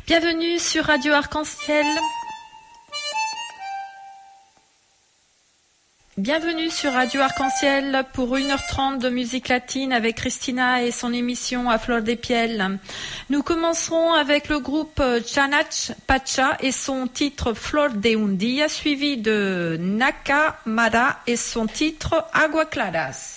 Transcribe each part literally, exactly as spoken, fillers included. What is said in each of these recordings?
Bienvenue sur Radio Arc-en-Ciel. Bienvenue sur Radio Arc-en-Ciel pour une heure trente de musique latine avec Christina et son émission à Flor de Piel. Nous commencerons avec le groupe Chanach Pacha et son titre Flor de un Dia, suivi de Naka Mara et son titre Agua Claras.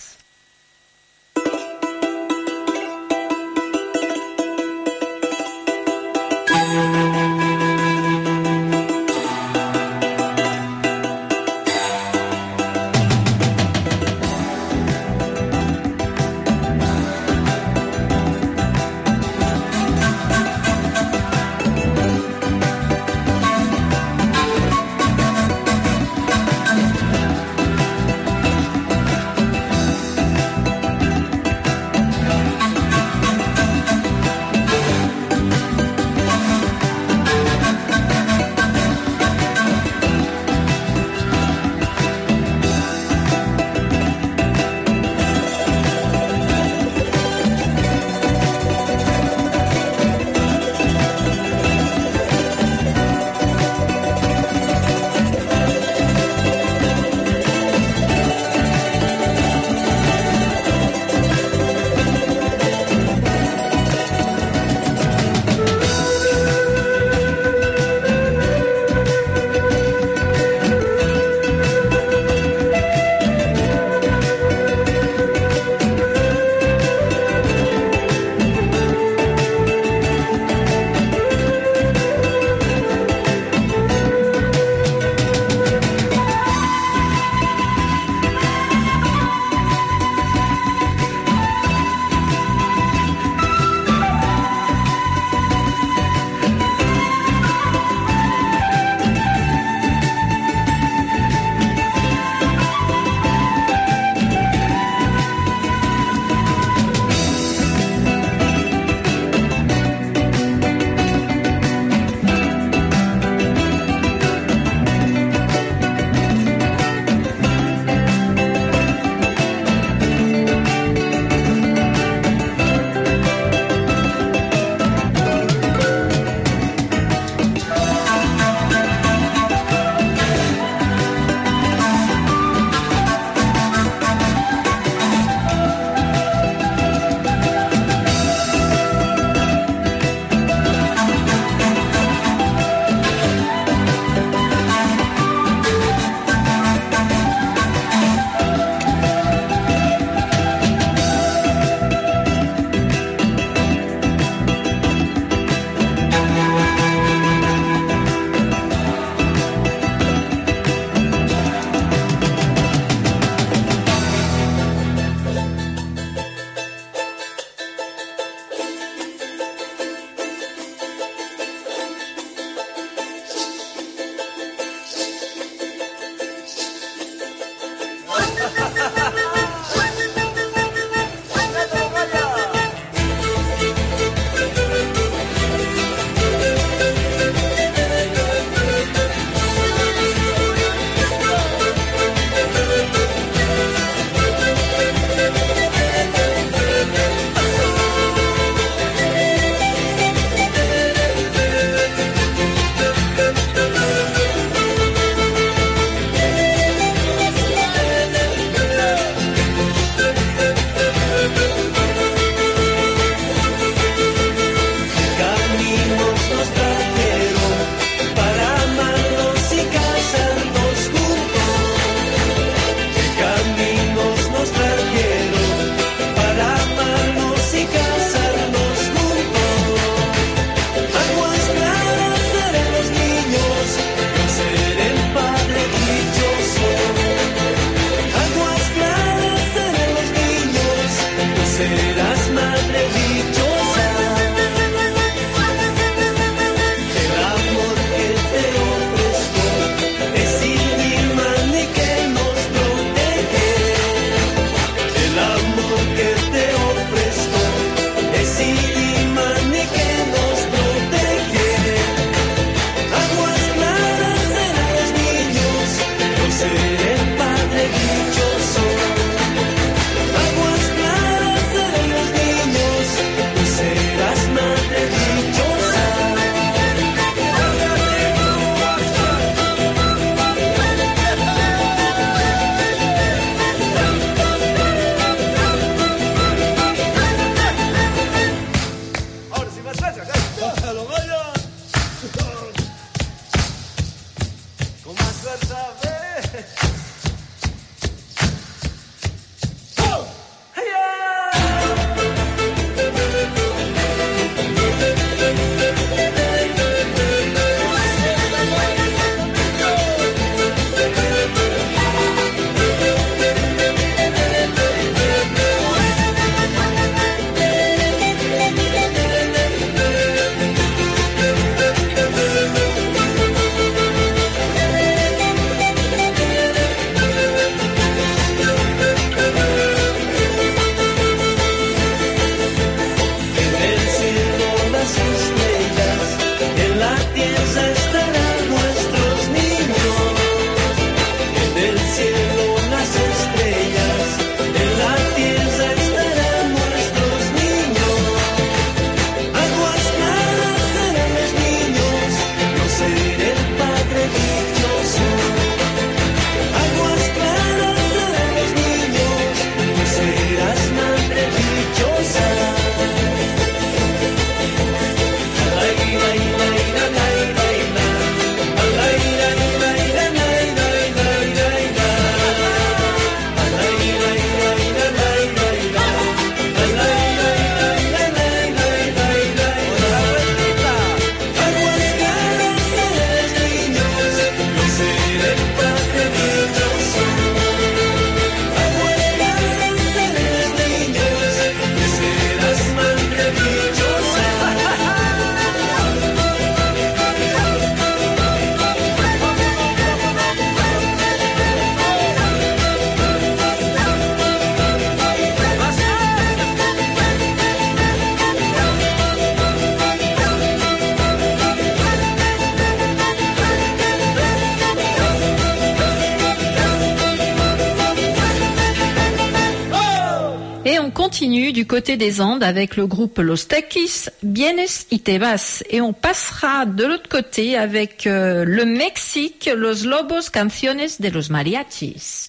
continue du côté des Andes avec le groupe Los Tequis, Vienes y te vas. Et on passera de l'autre côté avec euh, le Mexique, Los Lobos, Canciones de los Mariachis.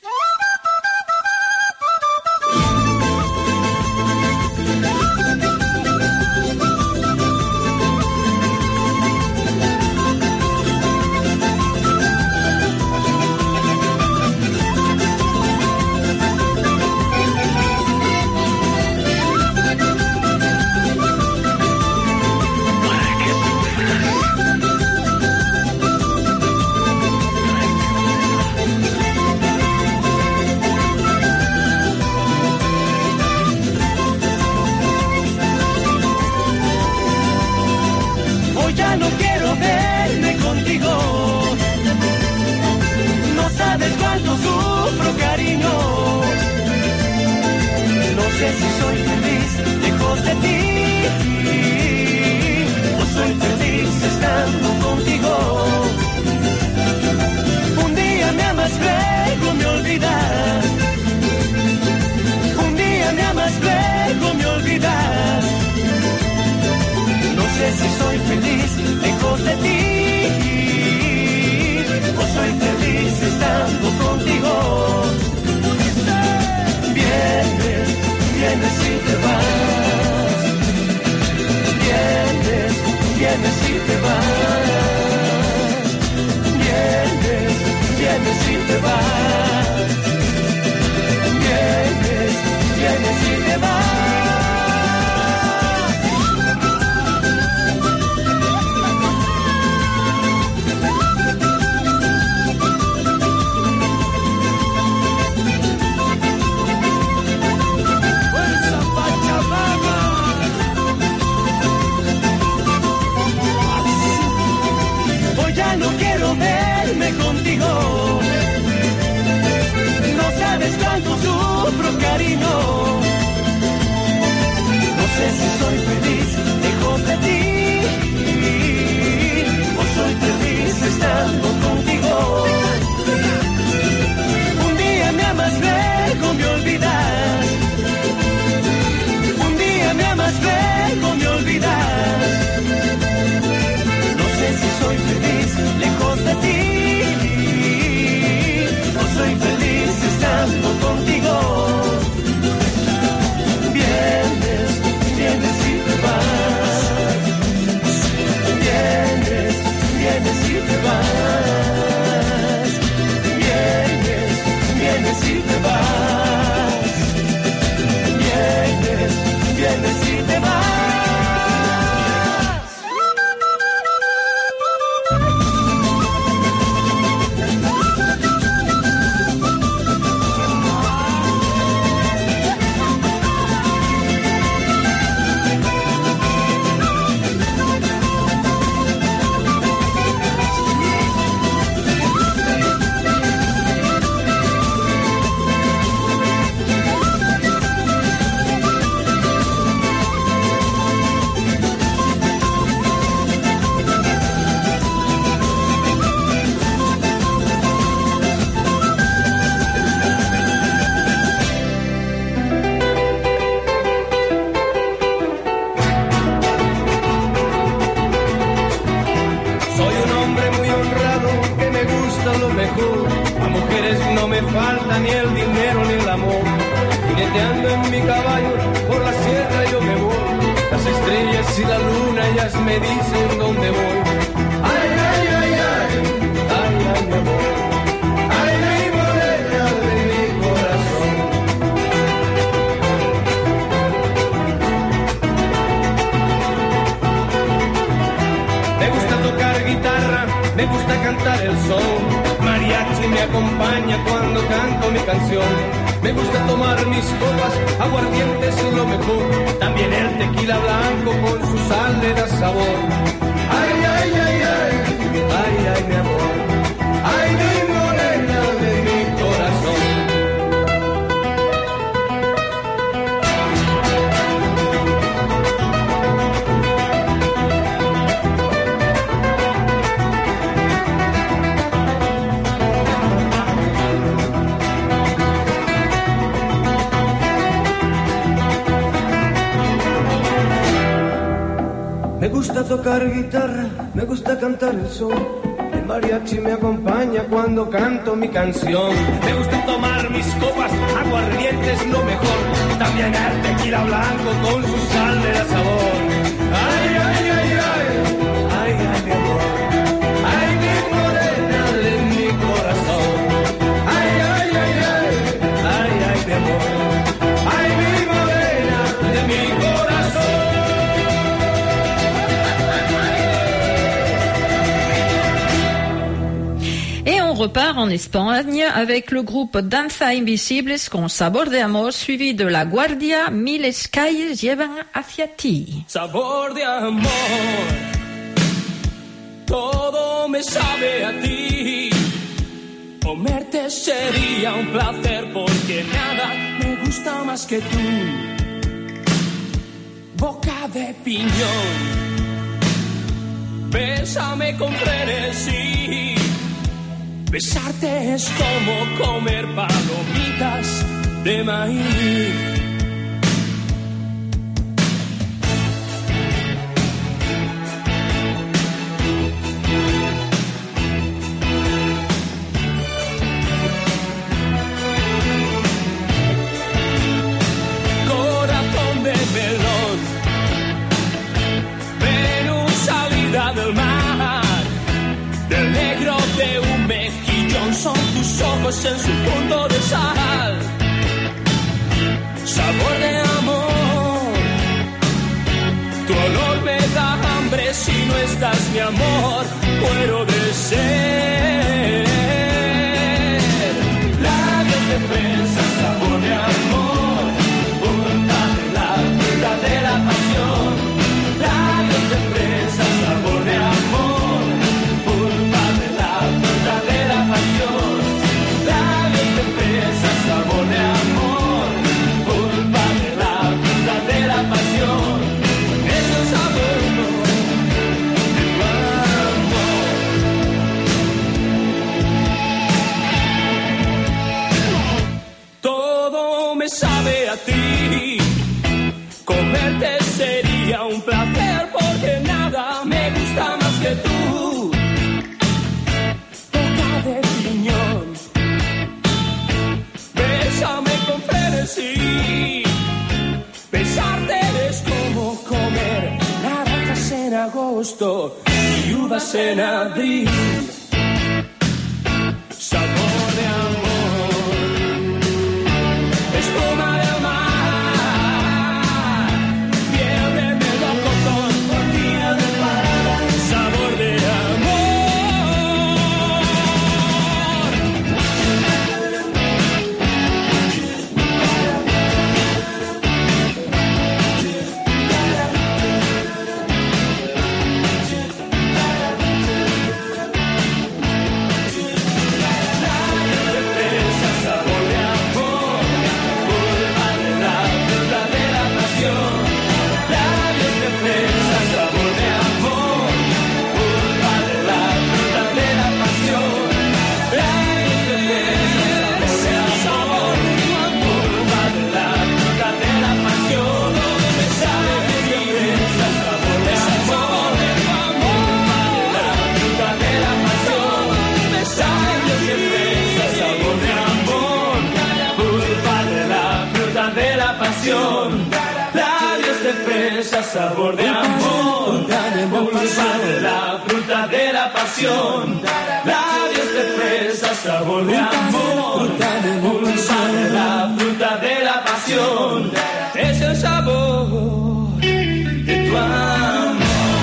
Vienes, vienes y te vas. importa ni el dinero ni el amor. Jineteando en mi caballo por la sierra yo me voy. Las estrellas y la luna ellas me dicen dónde voy. Ay, ay, ay, ay, ay, ay, mi amor. Ay, mi morena de mi corazón. Me gusta tocar guitarra, me gusta cantar el son. Mariachi me acompaña cuando canto mi canción. Me gusta tomar mis copas, aguardientes es lo mejor. También el tequila blanco con su sal le da sabor. Ay, ay, ay, ay, ay, ay, mi amor. Ay, mi morena de mi corazón. Me gusta tocar guitarra, me gusta cantar el son. El mariachi me acompaña cuando canto mi canción. Me gusta tomar mis copas, aguardientes lo mejor. También el tequila blanco con su sal de la sabor. Ay, ay, ay, ay, ay, ay, mi amor. Ay, mi morena de mi corazón. Ay, ay, ay, ay, ay, ay, mi amor. Ay, mi morena de mi corazón. Repart en Espagne avec le groupe Danza Invisibles con Sabor de Amor, suivi de La Guardia, Miles calles llevan hacia ti. Sabor de amor, todo me sabe a ti. Comerte sería un placer porque nada me gusta más que tú. Boca de piñón, bésame con frenesí. Besarte es como comer palomitas de maíz. Corazón de melón, Venus salida del mar, del negro de un mejillón son tus ojos en su punto de sal. Sabor de amor, tu olor me da hambre si no estás, mi amor, muero de sed. Labios de fresa, sabor de amor, punta de la fruta de la pasión. Labios de fresa, sabor de amor, pulpa de la fruta de la pasión. Labios de fresa, sabor de amor, pulpa de la fruta de la pasión. Es el sabor de tu amor. Todo me sabe a ti. Comerte sería un placer porque nada me gusta más que tú. Boca de piñón, bésame con frenesí. Besarte es como comer naranjas en agosto y uvas en abril. Sabor de amor, espuma del mar, piel de melocotón, tortilla de parada. Sabor de fresa, sabor de amor, pulpa de la fruta de la pasión, labios de fresa, sabor de amor, pulpa de la fruta de la pasión, es el sabor de tu amor.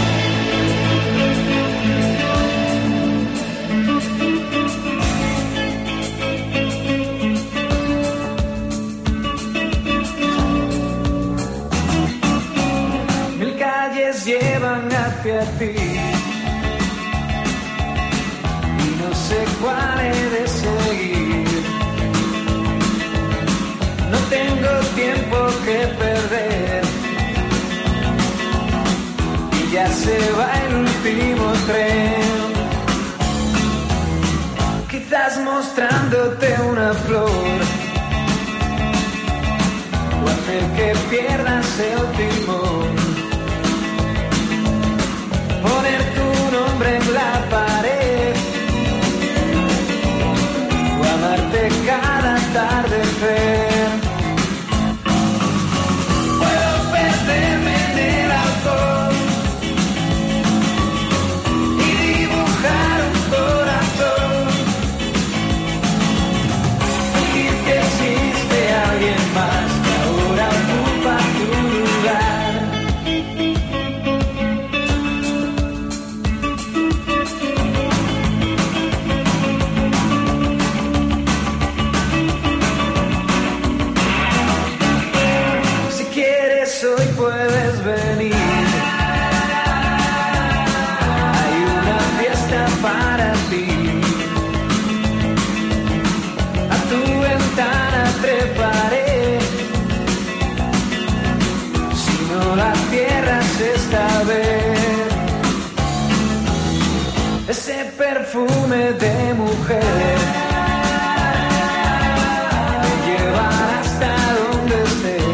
Llevan hacia ti y no sé cuál he de seguir. No tengo tiempo que perder y ya se va el último tren. Quizás mostrándote una flor o hacer que pierdas el timón. Poner tu nombre en la pared o amarte cada atardecer. Puedo perderme en el alcohol y dibujar un corazón, fingir que existe alguien más que ahora ocupa tu lugar. Hoy puedes venir, hay una fiesta para ti. A tu ventana treparé, si no la cierras esta vez. Ese perfume de mujer me llevará hasta donde estés.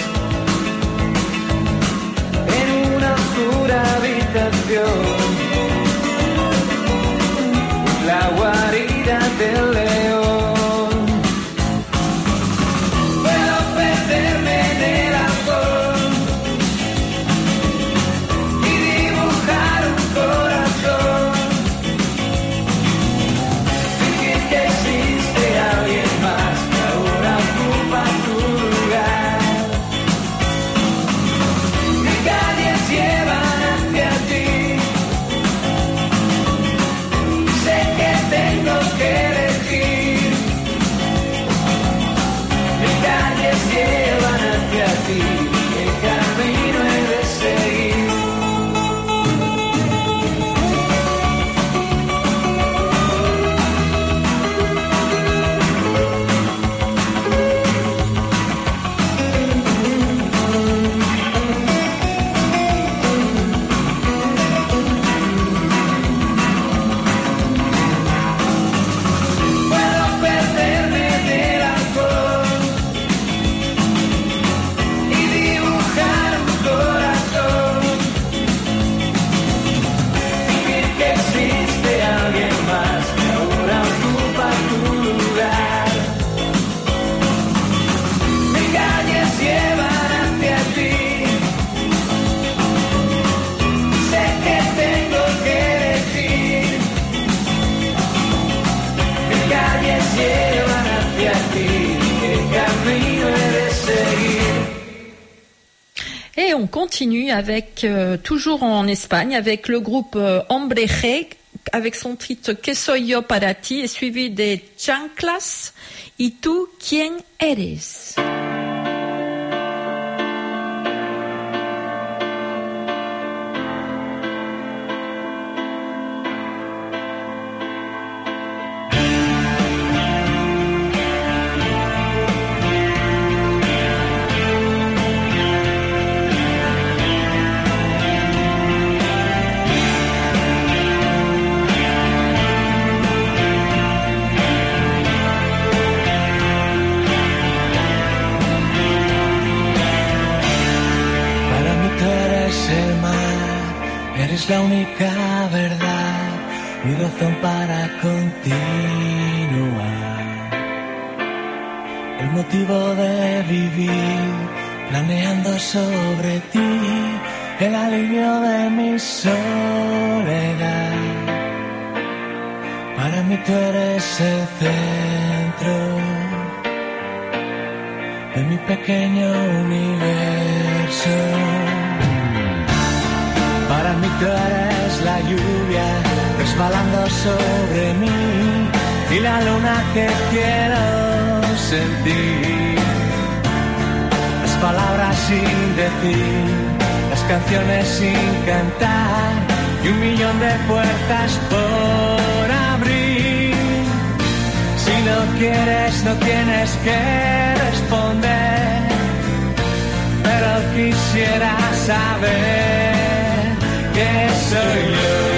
La guarida del león. Puedo perderme en el alcohol y dibujar un corazón, fingir que existe alguien más que ahora ocupa tu lugar. Mis calles llevan hacia ti, tengo que elegir. Mis calles llevan hacia ti, ¿qué camino he de seguir? Et on continue avec, euh, toujours en Espagne, avec le groupe euh, Hombre G, avec son titre Que soy yo para ti, et suivi des Chanclas, y tú, ¿quién eres? Eres la única verdad, mi razón para continuar. El motivo de vivir, planeando sobre ti, el alivio de mi soledad. Para mí tú eres el centro de mi pequeño universo. Para mí tú eres la lluvia resbalando sobre mí y la luna que quiero sentir. Las palabras sin decir, las canciones sin cantar y un millón de puertas por abrir. Si no quieres, no tienes que responder, pero quisiera saber que soy yo.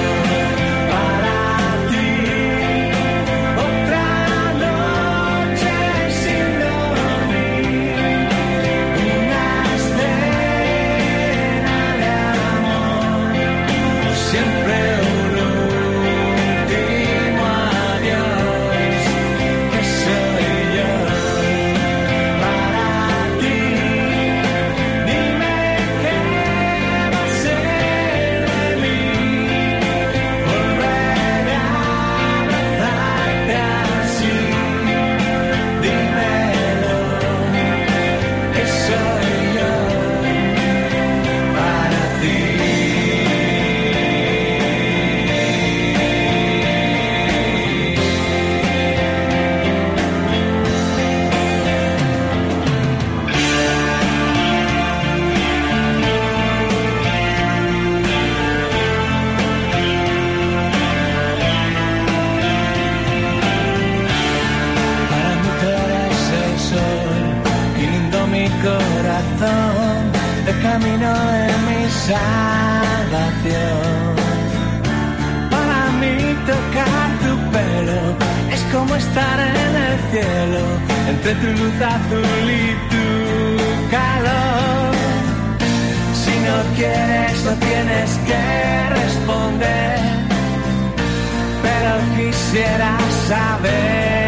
El camino de mi salvación. Para mí tocar tu pelo es como estar en el cielo, entre tu luz azul y tu calor. Si no quieres, no tienes que responder, pero quisiera saber.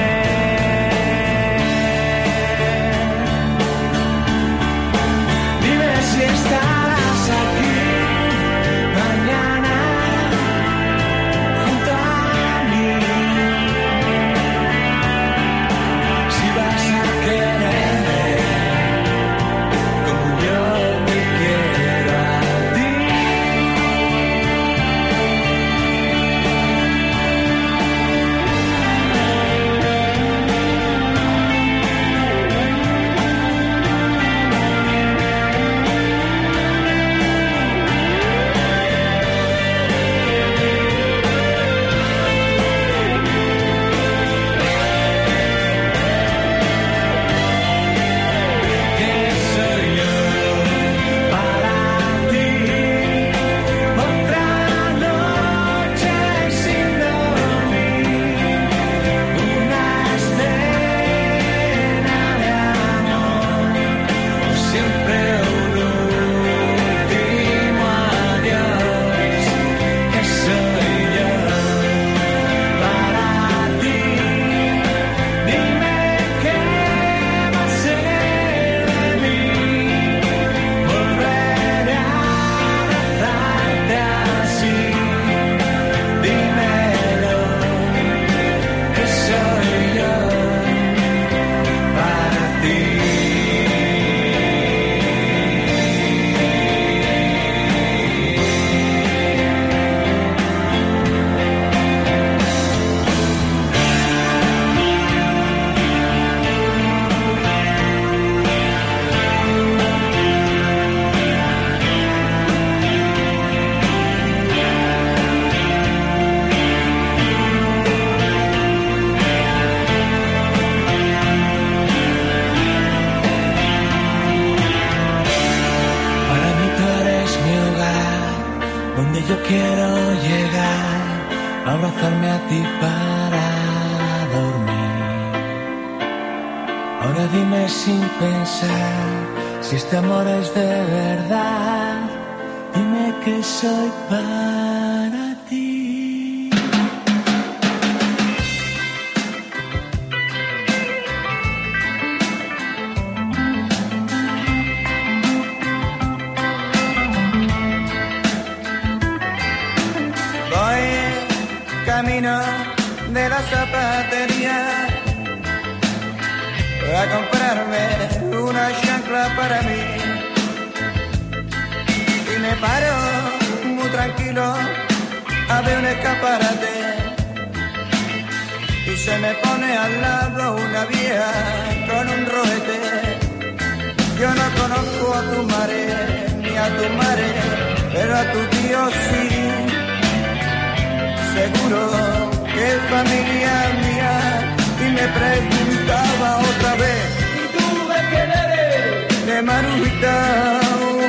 Si estarás aquí mañana junto a mí, si vas a quererme como yo te quiero a ti. Yo quiero llegar a abrazarme a ti para dormir. Ahora dime sin pensar si este amor es de verdad. Dime que soy para ti. camino de la zapatería a comprarme una chancla para mí. Y me paro muy tranquilo a ver un escaparate y se me pone al lado una vieja con un roete. Yo no conozco a tu madre ni a tu madre, pero a tu tío sí. Seguro que es familia mía. Y me preguntaba otra vez: ¿y tú de quién eres? De Marujita.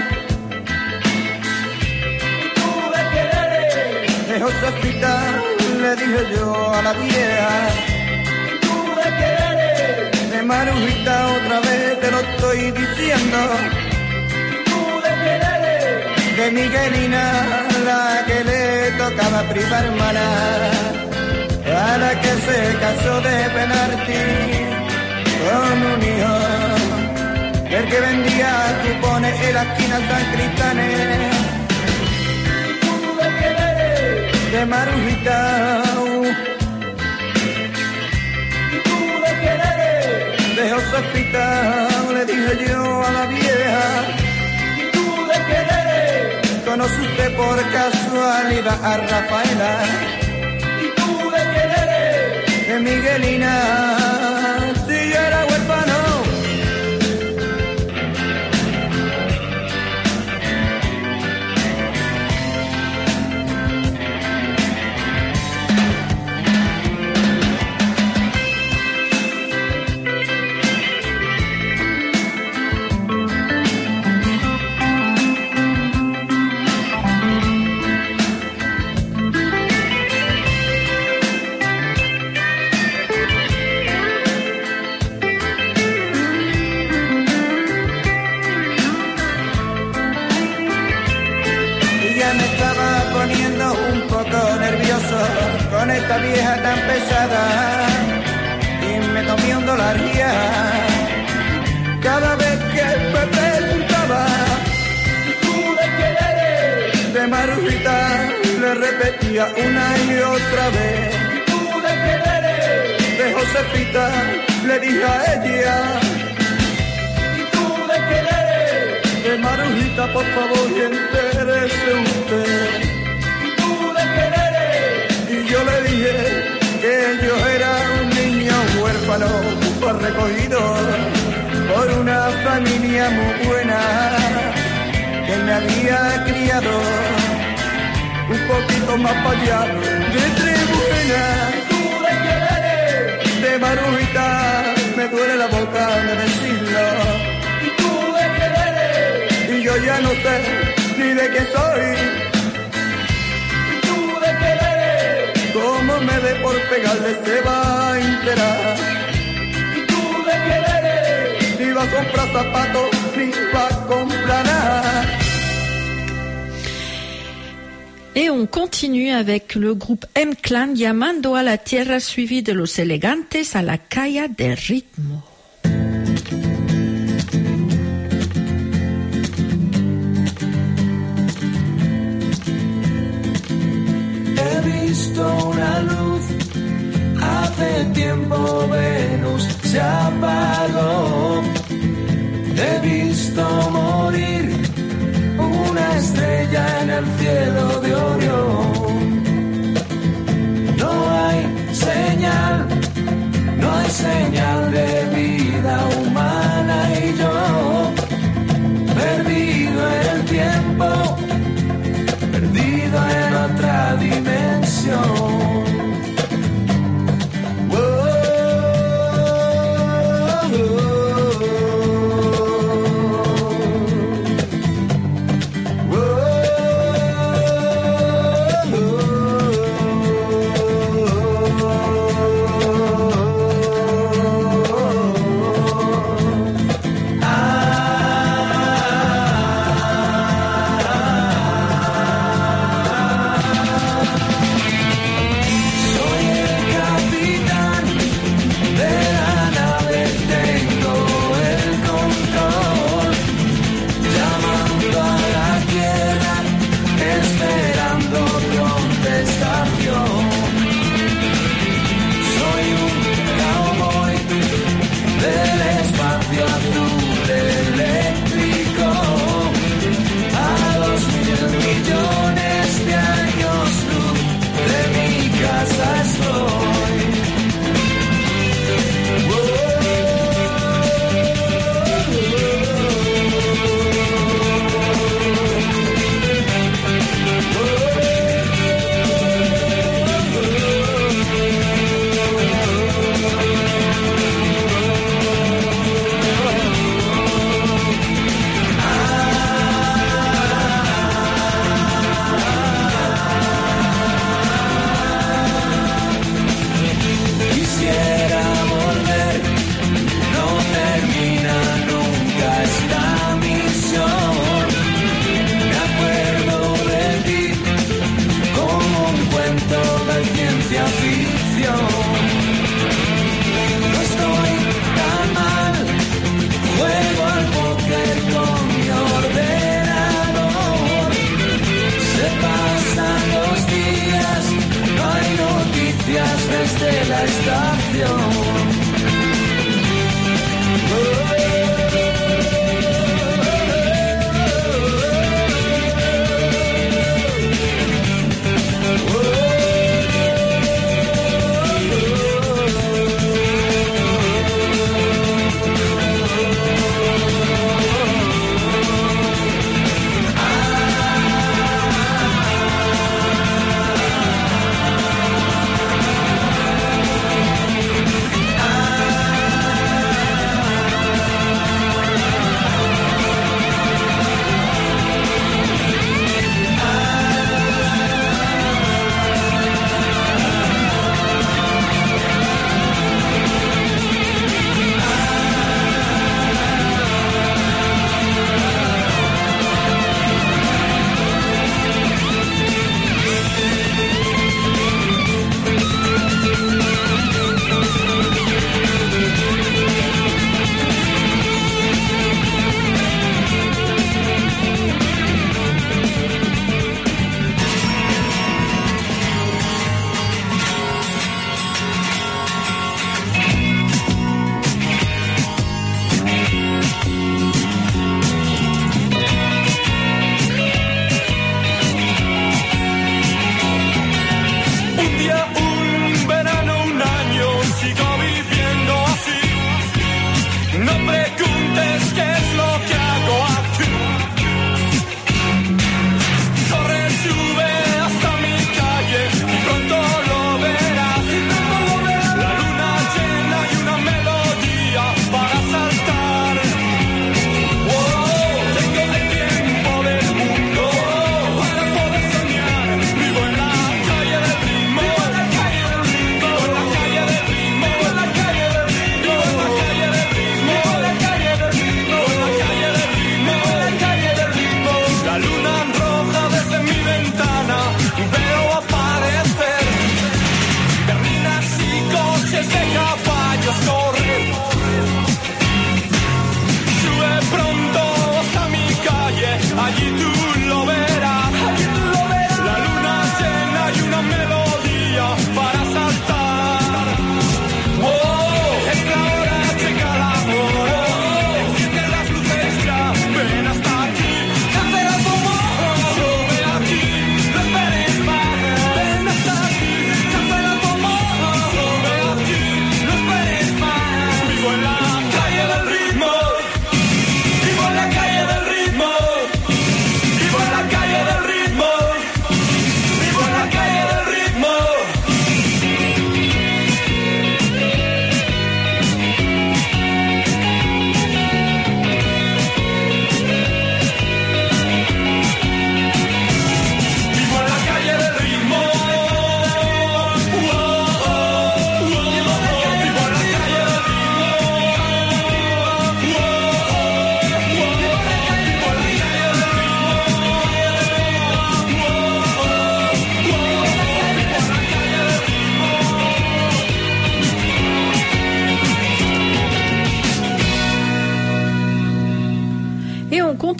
¿Y tú de quién eres? De Josefita, le dije yo a la vieja. ¿Y tú de quién eres? De Marujita, otra vez te lo estoy diciendo. ¿Y tú de quién eres? De Miguelina, la que le tocaba prima hermana, a la que se casó de penalti con un hijo, el que vendía cupones en la esquina San Cristales. ¿Y tú de quién eres? De Marujita. ¿Y tú de quién eres? De Josefita, le dije yo a la vieja. ¿Y tú de quién eres? ¿Conoce usted por casualidad a Rafaela? De Miguelina, si yo era huérfano. Con esta vieja tan pesada y me comí un dólar ya cada vez que me preguntaba: ¿y tú de quién eres? De Marujita, le repetía una y otra vez. ¿Y tú de quién eres? De Josefita, le dije a ella. ¿Y tú de quién eres? De Marujita, por favor, y entérese usted. Yo le dije que yo era un niño huérfano, pues recogido por una familia muy buena que me había criado un poquito más para allá de Tribuna. ¿Tú de quién eres? De Marujita, me duele la boca de decirlo. ¿Y tú de quién eres? Y yo ya no sé ni de qué soy. Como me dé por pegarle se va a enterar. ¿Y tú de quién eres? Ni va a comprar zapatos, ni va a comprar nada. Et on continue avec le groupe M-Clan, Llamando a la Tierra, suivi de Los Elegantes a la Calle del Ritmo. Una luz, hace tiempo Venus se apagó. He visto morir una estrella en el cielo de Orión. No hay señal, no hay señal de vida humana y yo, perdido en el tiempo, perdido en otra dimensión.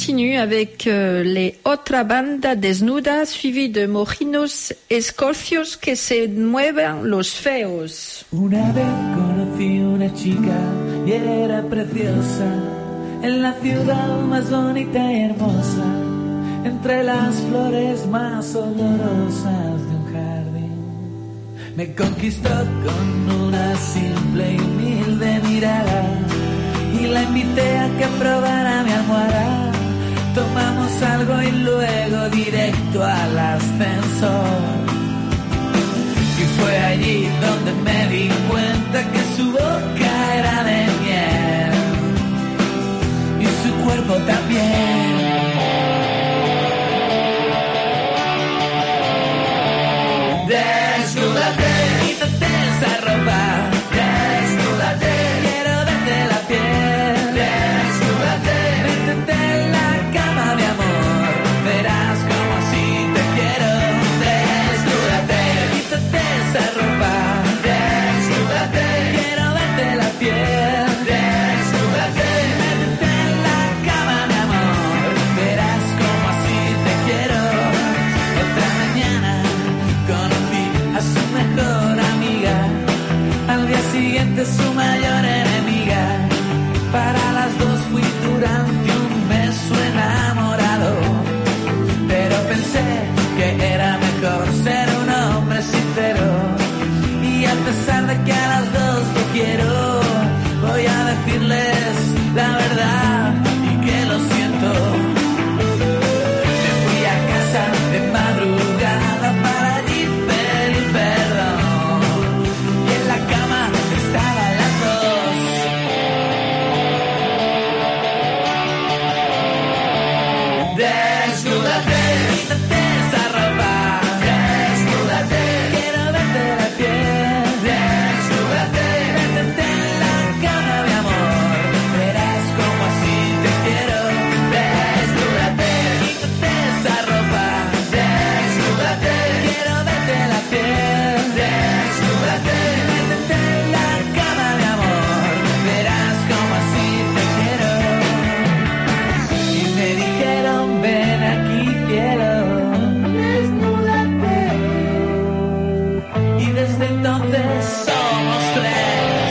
continue avec euh, les Otra Banda Desnuda, suivi de Mojinos Escorfios que se mueven los feos. Una vez conocí una chica y era preciosa, en la ciudad más bonita y hermosa, entre las flores más olorosas de un jardín. Me conquistó con una simple y humilde mirada y la invité a que probara mi almohada. Tomamos algo y luego directo al ascensor. Y fue allí donde me di cuenta que su boca era de miel y su cuerpo también. Desnúdate, quítate esa ropa. Desnúdate, quiero verte la piel. Desnúdate, métete en la cama, mi amor. Verás como así te quiero. Desnúdate, quítate esa ropa. Desnúdate, quiero verte la piel. Desnúdate, métete en la cama, mi amor. Verás como así te quiero. Otra mañana conocí a su mejor amiga, al día siguiente su mayor enemiga. Para las dos fui durante un mes su enamorado, pero pensé que era mejor ser un hombre sincero. Y a pesar de que a las dos yo quiero, voy a decirles la verdad y que lo siento. Me fui a casa de madrugada para allí pedir perdón, y en la cama estaban las dos. Desnúdate, quítate esa ropa. Desnúdate, quiero verte la piel. Desnúdate, métete en la cama, mi amor. Verás como así te quiero. Desnúdate, quítate esa ropa. Desnúdate, quiero verte la piel. Desnúdate, métete en la cama, mi amor. Verás como así te quiero. Y me dijeron, ven aquí, cielo. Desnúdate. Y desde entonces somos tres.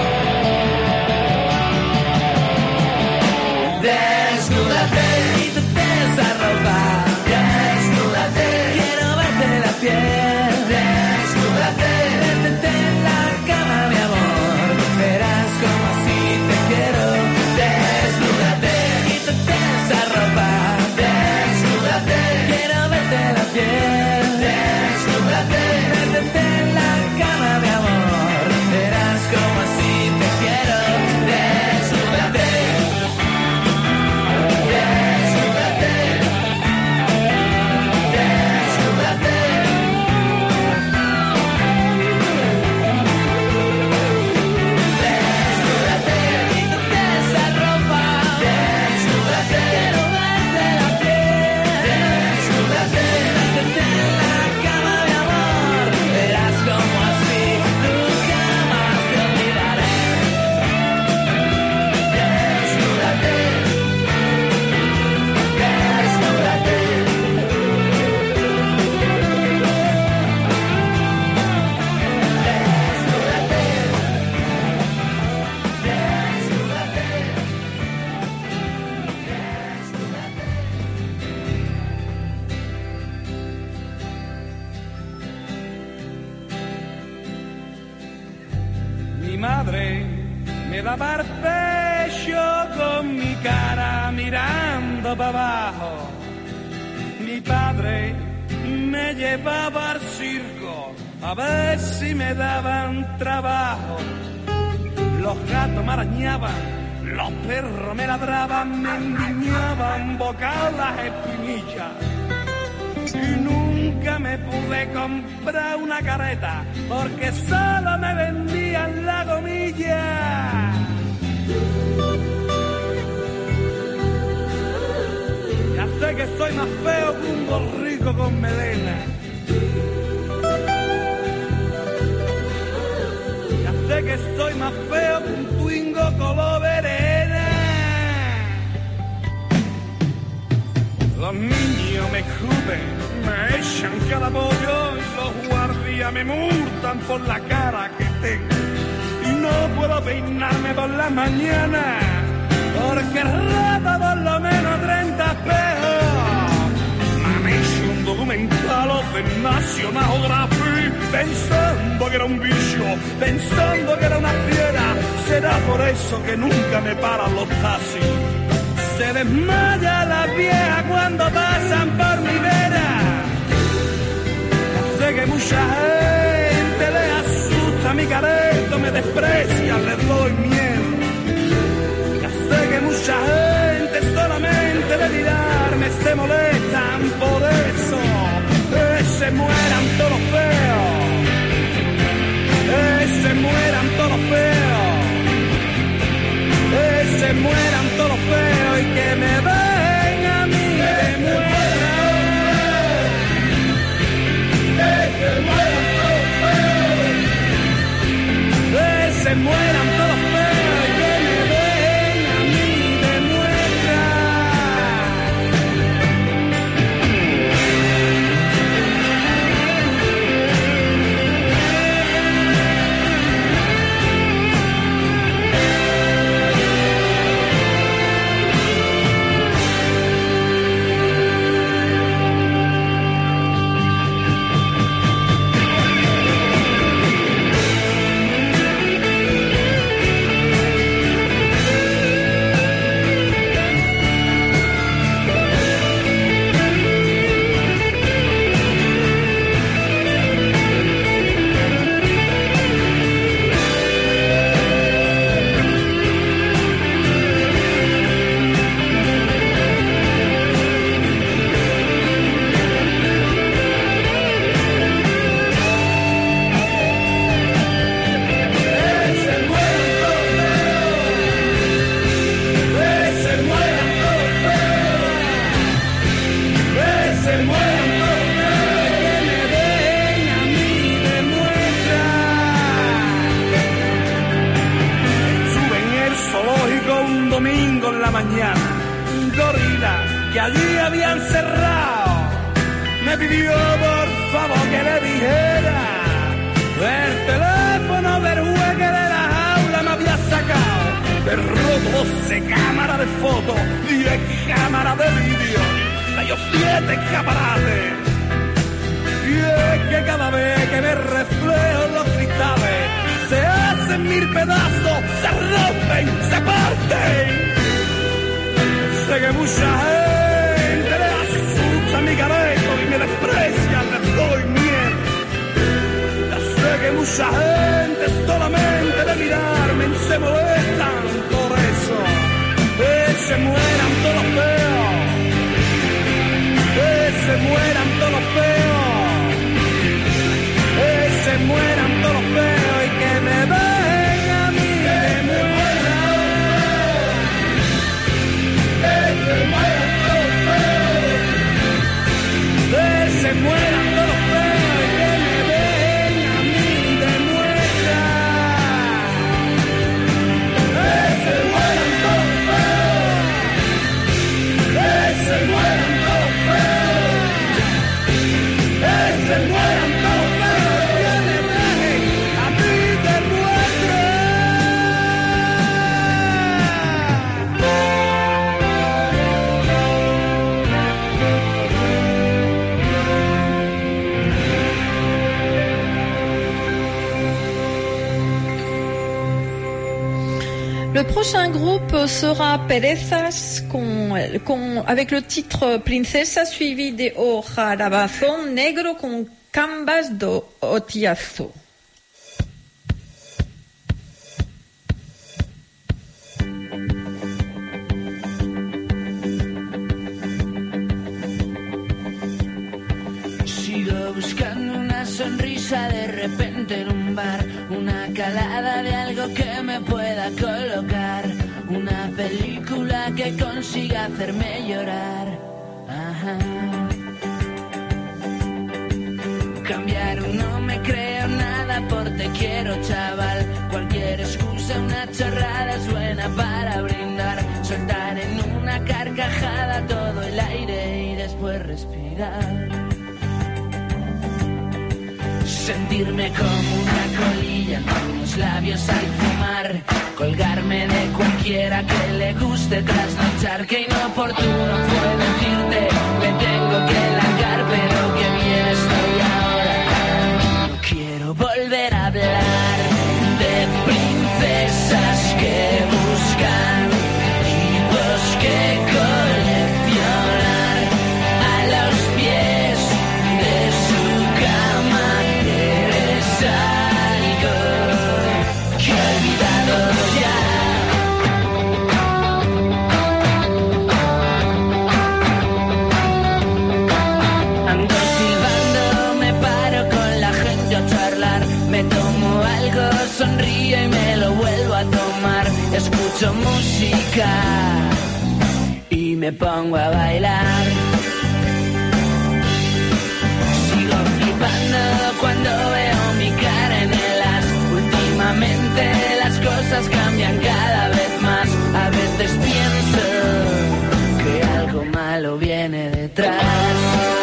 Desnúdate, quítate esa ropa. Desnúdate, quiero verte la piel. Desnúdate, métete en la cama, mi amor. Verás como así te quiero. Desnúdate, quítate esa ropa. Desnúdate, quiero verte la piel. Desnúdate, métete en la cama, mi amor. Verás como así te quiero. Desnúdate. Desnúdate. Desnúdate. Desnúdate, quítate esa ropa. Desnúdate, quiero verte la piel. Desnúdate, métete en la cama, mi amor. Verás como así nunca más te olvidaré. Desnúdate. Desnúdate. Mi madre me daba el pecho con mi cara mirando para abajo. Mi padre me llevaba al circo a ver si me daban trabajo. Los gatos me arañaban, los perros me ladraban, me endiñaban bocados las espinillas. Y nunca me pude comprar una carreta porque solo me vendían la gomilla. Ya sé que soy más feo que un borrico con melena. Ya sé que soy más feo que un twingo color verena. boca de pollo y los guardias me multan por la cara que tengo. Y no puedo peinarme por la mañana porque rata por lo menos treinta espejos. Me han hecho un documental de National Geographic pensando que era un bicho, pensando que era una fiera. Será por eso que nunca me paran los taxis. Se desmaya la vieja cuando pasan por mi vera. Sé que mucha gente le asusta mi careto, me desprecia, les doy miedo. Ya sé que mucha gente solamente de mirarme se molestan por eso. Eh, se mueran todos feos, eh, se mueran todos feos, eh, se mueran todos feos y que me ven a mí de muera. Eh, se mueran todos feos, eh, se mueran todos feos y que me ven a mí de muestra. Allí habían cerrado, me pidió por favor que le dijera el teléfono del juez que de la jaula me había sacado. He roto doce cámaras de fotos, diez cámaras de vídeo, cayó siete escaparates. Y es que cada vez que me reflejo en los cristales se hacen mil pedazos, se rompen, se parten. Sé que mucha gente le asusta mi careto y me desprecia, les doy miedo. Ya sé que mucha gente solamente de mirarme se molestan por eso. Que se mueran todos feos, que se mueran todos feos, que se mueran todos feos y que me ven a mí de muera. Que se mueran todos feos, que se mueran todos feos y que me ven a mí de muestra. Que se mueran todos feos, que se mueran todos feos, que se mueran todos feos y que me ven a mí de muestra. Le prochain groupe sera Perezas con, con, avec le titre Princesa, suivi de O Jarabazón Negro con Cambas do Otiazo. Sigo buscando una sonrisa de repente en un bar, una calada de algo que me pueda colocar, una película que consiga hacerme llorar. Ajá. Cambiar no me creo nada por te quiero, chaval. Cualquier excusa, una chorrada es buena para brindar, soltar en una carcajada todo el aire y después respirar. sentirme como una colilla con los labios al fumar, colgarme de cualquiera que le guste trasnochar. Qué inoportuno fue decirte, me tengo que largar, pero qué bien estoy ahora. No quiero volver a hablar de princesas que buscan tipos que coleccionar a los pies de su cama. Eres algo que he olvidado ya. Ando silbando, me paro con la gente a charlar, me tomo algo, sonrío y me lo vuelvo a tomar. Escucho música y me pongo a bailar. Sigo flipando cuando veo mi cara en el as. Últimamente las cosas cambian cada vez más. A veces pienso que algo malo viene detrás.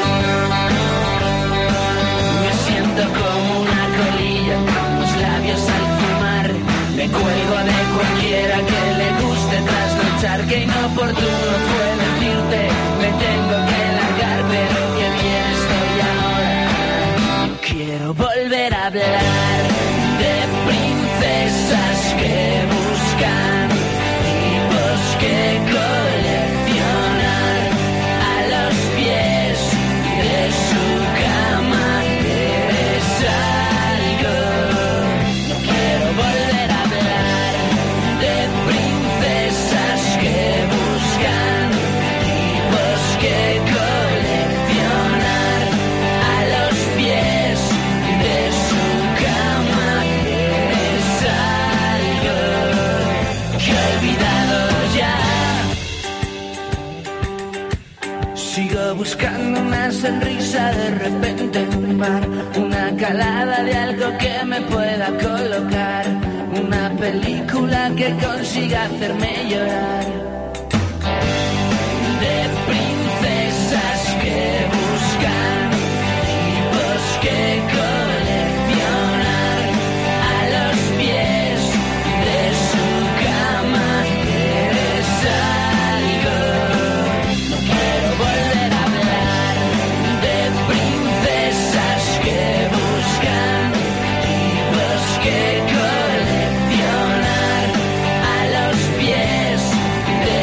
Me siento como una colilla con los labios al fumar. Me cuelgo de cualquiera que le guste trasnochar. Qué inoportuno fue decirte, me tengo que largar, pero qué bien estoy ahora. Quiero volver a hablar de princesas que buscan tipos que coleccionar a los pies de su cama. Eres algo. No quiero volver a hablar de princesas que buscan tipos que coleccionar a los pies de su cama. Eres algo que he olvidado ya. Sigo buscando una sonrisa de repente en un bar, una calada de algo que me pueda colocar, una película que consiga hacerme llorar. De princesas que buscan tipos que coleccionar a los pies de su cama. Eres algo. No quiero volver a hablar de princesas que buscan tipos que coleccionar a los pies de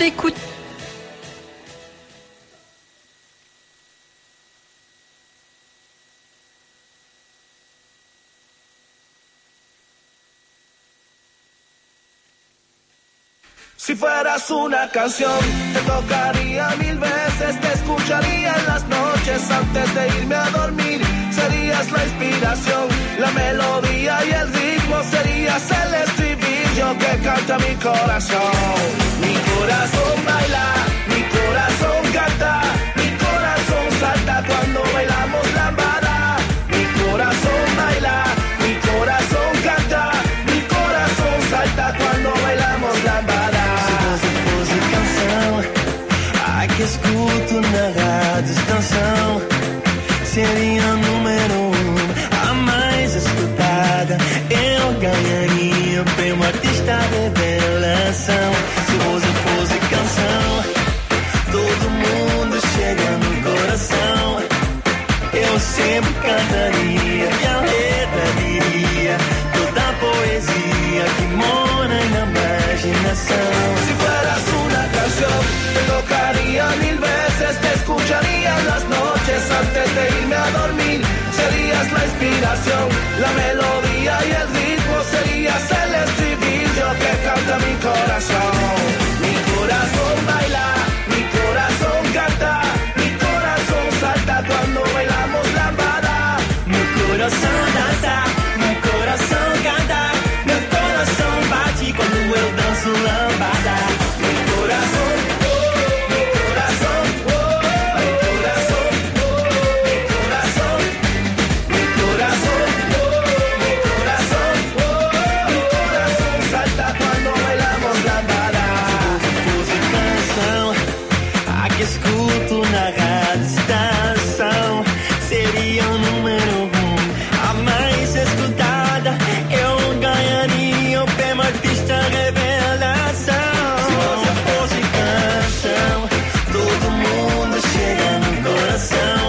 d'écoute. Si fueras una canción, te tocaría mil veces, te escucharía en las noches antes de irme a dormir. Serías la inspiración, la melodía y el ritmo, serías el estribillo que canta mi corazón. Mi corazón baila, mi corazón canta, mi corazón salta cuando bailamos lambada. Mi corazón baila, mi corazón canta, mi corazón salta cuando bailamos lambada. Ai, que escuto na rádio estação seria a número um, a mais escutada. Eu ganharia o prêmio artista revelação. Se você fosse canção, todo mundo chega no coração. Eu sempre cantaria e a letra diria toda a poesia que mora na imaginação. Si fueras una canción, te tocaría mil veces, te escucharía en las noches antes de irme a dormir. Serías la inspiración, la melodía y el ritmo, serías el estribillo que canta mi corazón. Mi corazón baila, mi corazón canta, mi corazón salta cuando bailamos lambada. Meu coração dança, meu coração canta, meu coração bate quando eu danço lambada. Mi corazón, mi corazón, mi corazón, mi corazón, mi corazón, mi corazón, mi corazón salta cuando bailamos lambada. Se fosse canção, a que escuto na rádio estação seria o número um, a mais escutada. Eu ganharia o prêmio artista revelação. Se você fosse canção, todo mundo chega no coração.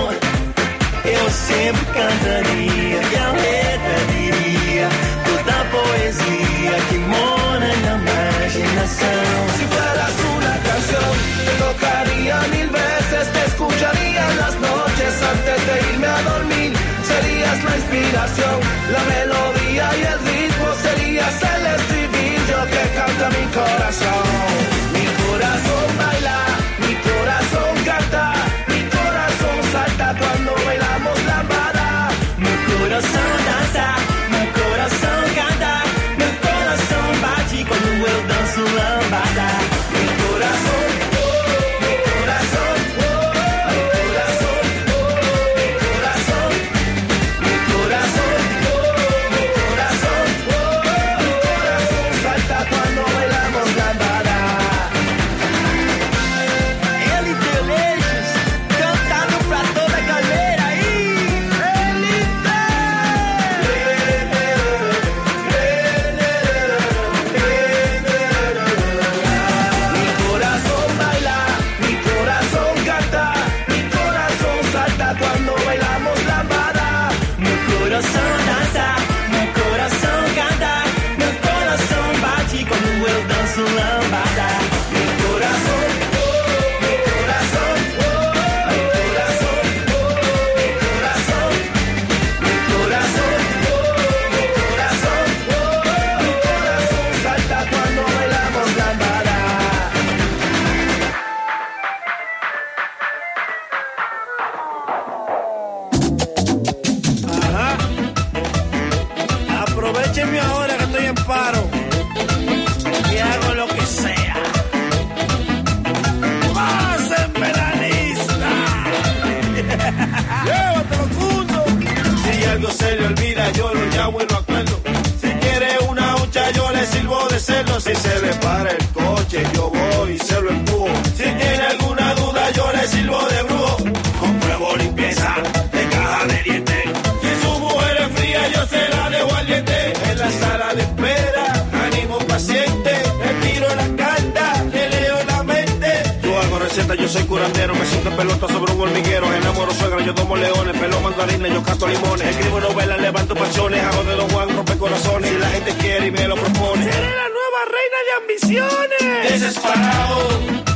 Eu sempre cantaria e a letra diria toda a poesia que mora na imaginação. Si fueras una canción, te tocaría mil veces, te escucharía en las noches antes de irme a dormir. Serías la inspiración, la melodía y el ritmo, serías el estribillo que canta mi corazón. Mi corazón baila, mi corazón canta, mi corazón salta cuando bailamos lambada. Meu coração dança, meu coração canta, meu coração bate quando eu danço lambada. Mi corazón, mi corazón, mi corazón, mi corazón, mi corazón, mi corazón, mi corazón salta cuando bailamos lambada. Ele Deleixos, cantando pra toda a galera aí. Mi corazón baila, mi corazón canta, mi corazón salta cuando bailamos lambada. Meu coração dança, meu coração canta, meu coração bate quando eu danço lambada. Mi corazón, mi corazón, mi corazón, mi corazón, mi corazón, mi corazón, mi corazón salta cuando bailamos lambada. Ajá. Aprovechenme ahora que estoy en paro y hago lo que sea. ¡Pásenme la lista! ¡Llévatelo, mundo! Si algo se le olvida, yo lo llamo y lo acuerdo. Si quiere una hucha, yo le sirvo de cerdo. Si se le para el coche, yo voy y se lo empujo. Si tiene alguna duda, yo le sirvo de brujo. Compruebo limpieza de caja de dientes. Si su mujer es fría, yo se la dejo al diente. En la sala de espera, animo paciente. Le tiro la carta, le leo la mente. Yo hago recetas, yo soy curandero. Me siento en pelota sobre un hormiguero. Enamoro suegra, yo tomo leones. Pelo mandarina, yo canto limones. Escribo novelas, levanto pasiones. Hago de Don Juan, rompe corazones. Si la gente quiere y me lo propone, seré la nueva reina de ambiciones. Desesperado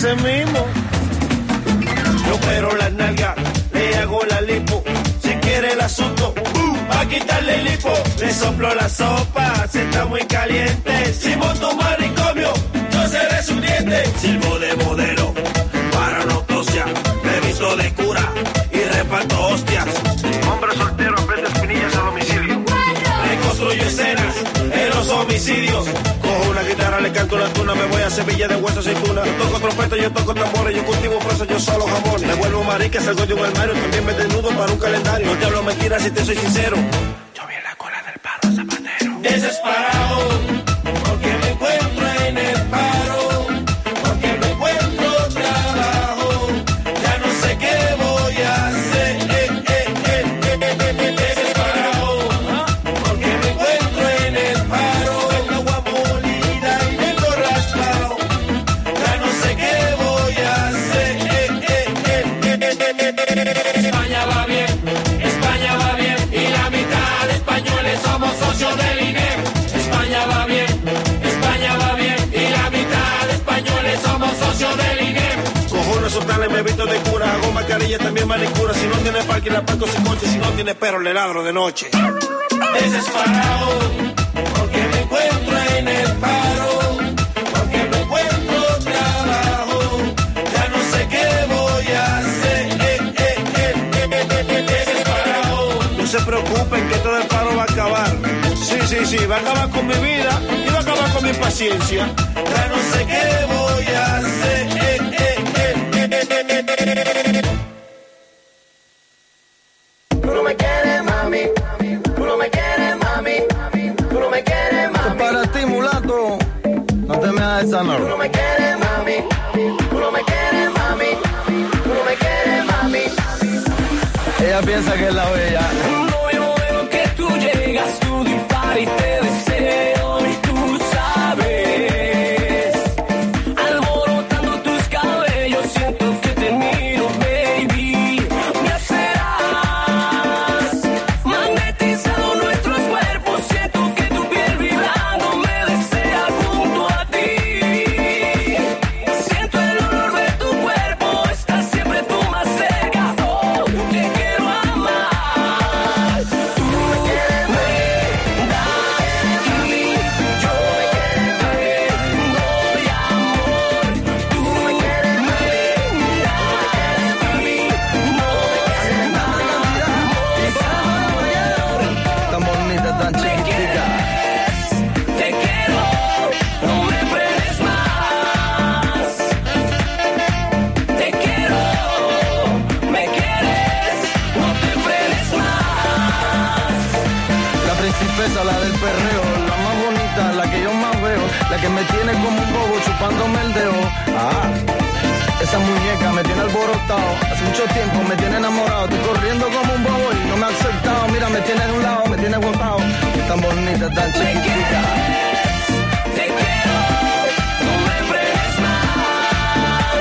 ese mismo. Yo opero la nalga, le hago la lipo. Si quiere el asunto, uh, a quitarle el lipo. Le soplo la sopa, si está muy caliente. Si monto un manicomio, yo seré su diente. Silbo de modelo, para una autopsia. Me visto de cura y reparto hostias. Hombre soltero, aprende espinillas a domicilio. Reconstruyo escenas en los homicidios. Cojo una guitarra, le canto la tuna. Me voy a Sevilla de huesos y tuna. Yo toco trompeta, yo toco tambores. Yo cultivo fresas, yo solo jamones. Me vuelvo marica, salgo de un armario. También me desnudo para un calendario. No te hablo mentiras si te soy sincero. Yo vi en la cola del paro zapatero. Desesperado, porque me encuentro en el paro. Porque no encuentro trabajo. Ya no sé qué voy a hacer. Eh, eh, eh, eh, eh, eh, desesperado, porque me encuentro en el paro. El agua molida y vengo raspado. Ya no sé qué voy a hacer. Eh, eh, eh, eh, eh, eh. España va bien, España va bien. Y la mitad de españoles somos socios del I N E M. España va bien, España va bien. Y la mitad de españoles somos socios del I N E M. Cojo unos sotales, me visto de cura. Hago mascarilla, también manicura. Si no tiene parque, la parco sin coche. Si no tiene perro, le ladro de noche. Desesperado, porque me encuentro en el paro. Porque no encuentro trabajo. Ya no sé qué voy a hacer. Eh, eh, eh, eh, eh, eh, desesperado. No se preocupen que todo el paro va a acabar. Sí, sí, sí, va a acabar con mi vida y va a acabar con mi paciencia. Ya no sé qué voy a hacer. Eh, eh, eh, eh, eh, eh, eh. Tú no me quieres, mami. Tú no me quieres, mami. Tú no me quieres, mami. Para ti, mulato. No te me hagas esa no. Tú no me quieres, mami. Tú no me quieres, mami. Tú no me quieres, mami. Ella piensa que es la bella. No, yo veo que tú llegas, tú disparas y te deseo y tú sabes. Alborotando tus cabellos, siento que te miro, baby. Me serás magnetizado nuestros cuerpos, siento que tu piel vibrando me desea junto a ti. Siento el olor de tu cuerpo, estás siempre tú más cerca. Oh, te quiero amar. Tú me quieres, me das y yo te doy amor. Tú me quieres, me das y Tan bonita, tan chiquitica. te quiero, no me frenes más. Te quiero, me quieres, no te frenes más. La princesa, la del perreo, la más bonita, la que yo más veo, la que me tiene como un bobo chupándome el dedo. Ah, esa muñeca me tiene alborotado, hace mucho tiempo me tiene enamorado, estoy corriendo como un bobo y no me ha aceptado. Mira, me tiene de un lado, me tiene aguantado, tan bonita, tan chiquitita. Te quiero, no me frenes más.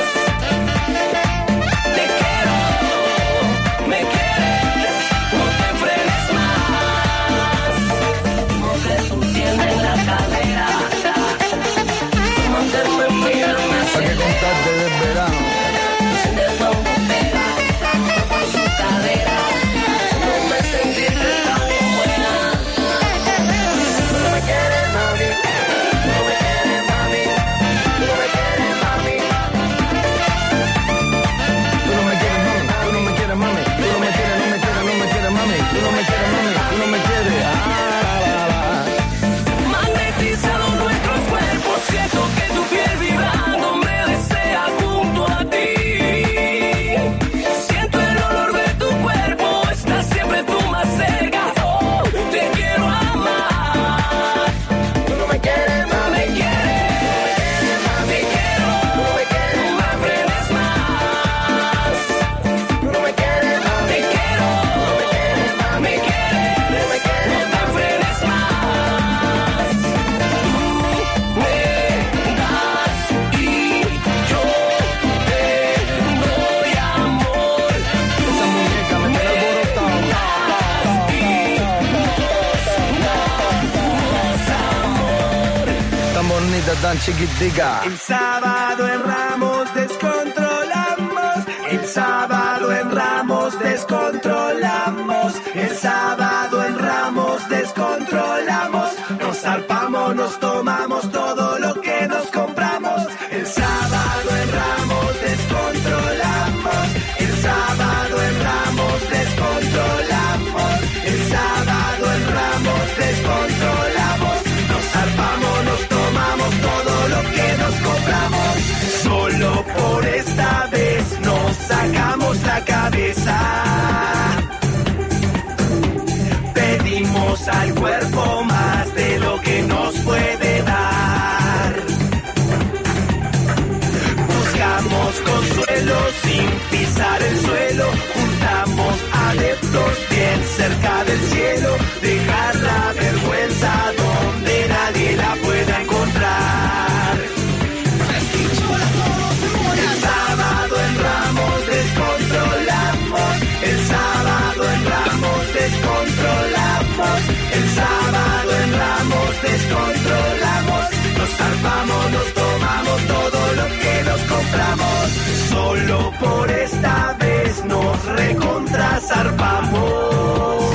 Te quiero, me quieres, no te frenes más. Como que tú tienes la cadera, como que me miras, me Para que contarte del verano. se te pongo pega, por su cadera, no me sentiste tan buena. Tú no me quieres, mami. Tú no me quieres, mami. Tú no me quieres, mami. Tú no me quieres, mami. Tú no me quieres, mami. Tú no me quieres, no me quieres, no me quieres, mami. Tú no me quieres, mami. Tú no me quieres. Ah, la, la. Magnetizado nuestros cuerpos, siento que tu piel vibrando me desea junto a ti. Siento el olor de tu cuerpo, estás siempre tú más cerca. Oh, te quiero amar. Tú no me quieres, mami. Me quieres, te quiero, Tú no me quieres, no me frenes más. Tú no me quieres, mami. Te quiero, me quieres, no te frenes más. Tú me das y yo te doy amor. Esa muñeca me tiene alborotado. Tan bonita, tan chiquitica. El sábado en Ramos descansamos. sábado en Ramos descontrolamos, el sábado en Ramos descontrolamos, nos zarpamos, nos tomamos todo lo que nos compramos. El sábado en Ramos descontrolamos, el sábado en Ramos descontrolamos, el sábado en Ramos descontrolamos, nos zarpamos, nos tomamos todo lo que nos compramos. Solo por esta vez nos sacamos la cabeza, pedimos al cuerpo más de lo que nos puede dar, buscamos consuelo sin pisar el suelo, juntamos adeptos bien cerca del cielo, dejar la vergüenza donde nadie la pueda encontrar. El sábado en Ramos descontrolamos, el sábado en Ramos descontrolamos, el sábado en Ramos descontrolamos, nos zarpamos, nos tomamos todo lo que nos compramos. Solo por esta vez nos recontra zarpamos,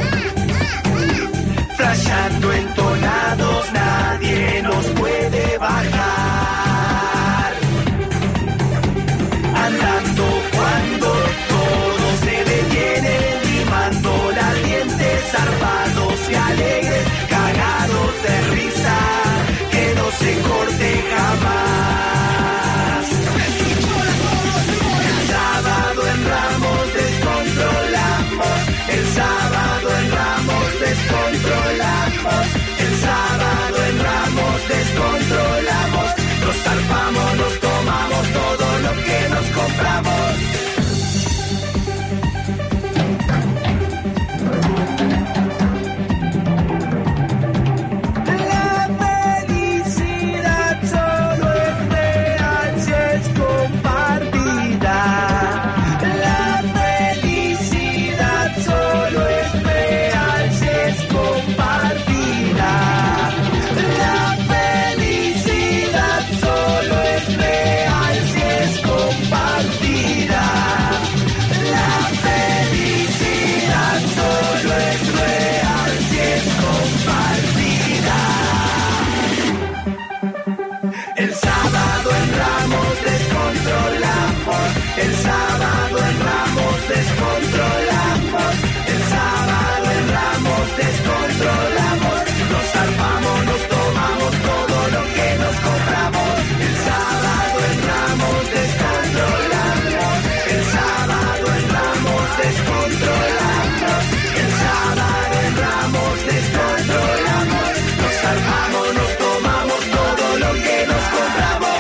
flashando entonados, nadie nos puede bajar, andando cuando todo se detiene, limando la diente, zarpados y alegres, cagados de risa, que no se corte jamás. El sábado en Ramos descontrolamos, el sábado en Ramos descontrolamos, el sábado en Ramos descontrolamos, nos zarpamos, nos tomamos todo lo que nos compramos. La felicidad solo es real si es compartida. La felicidad solo es real si es compartida. La felicidad solo es real si es compartida. La felicidad solo es real si es compartida. El sábado en Ramos descontrolamos, el sábado en Ramos descontrolamos, el sábado en Ramos descontrolamos, nos zarpamos, nos tomamos todo lo que nos compramos. El sábado en Ramos descontrolamos, el sábado en Ramos descontrolamos, el sábado en Ramos descontrolamos, nos zarpamos, nos tomamos todo lo que nos compramos.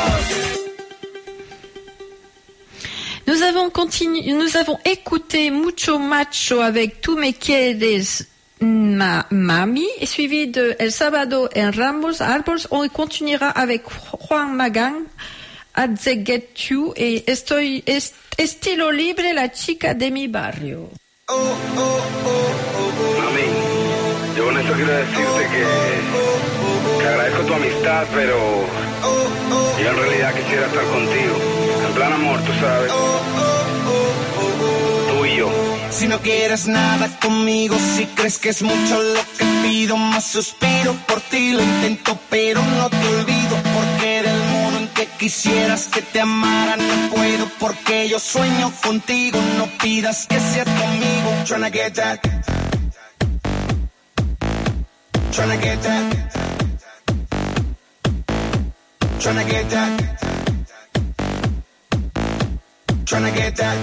Nous avons continué, nous avons écouté Mucho Macho avec Tu me quieres ma, Mami, et suivi de El Sábado en Ramos Arbors. On continuera avec Juan Magán, I'd Get You, et Estoy est, Estilo Libre, la chica de mi barrio. Oh, oh, oh, oh, Mami, yo con esto quiero decirte que, que agradezco tu amistad, pero yo en realidad quisiera estar contigo. En plan amor, tú sabes. Tú y yo. Si no quieres nada conmigo, si crees que es mucho lo que pido, más suspiro por ti, lo intento pero no te olvido, porque del modo en que quisieras que te amara no puedo, porque yo sueño contigo, no pidas que sea tu amigo. Tryna get that, tryna get that, tryna get that, tryna get that.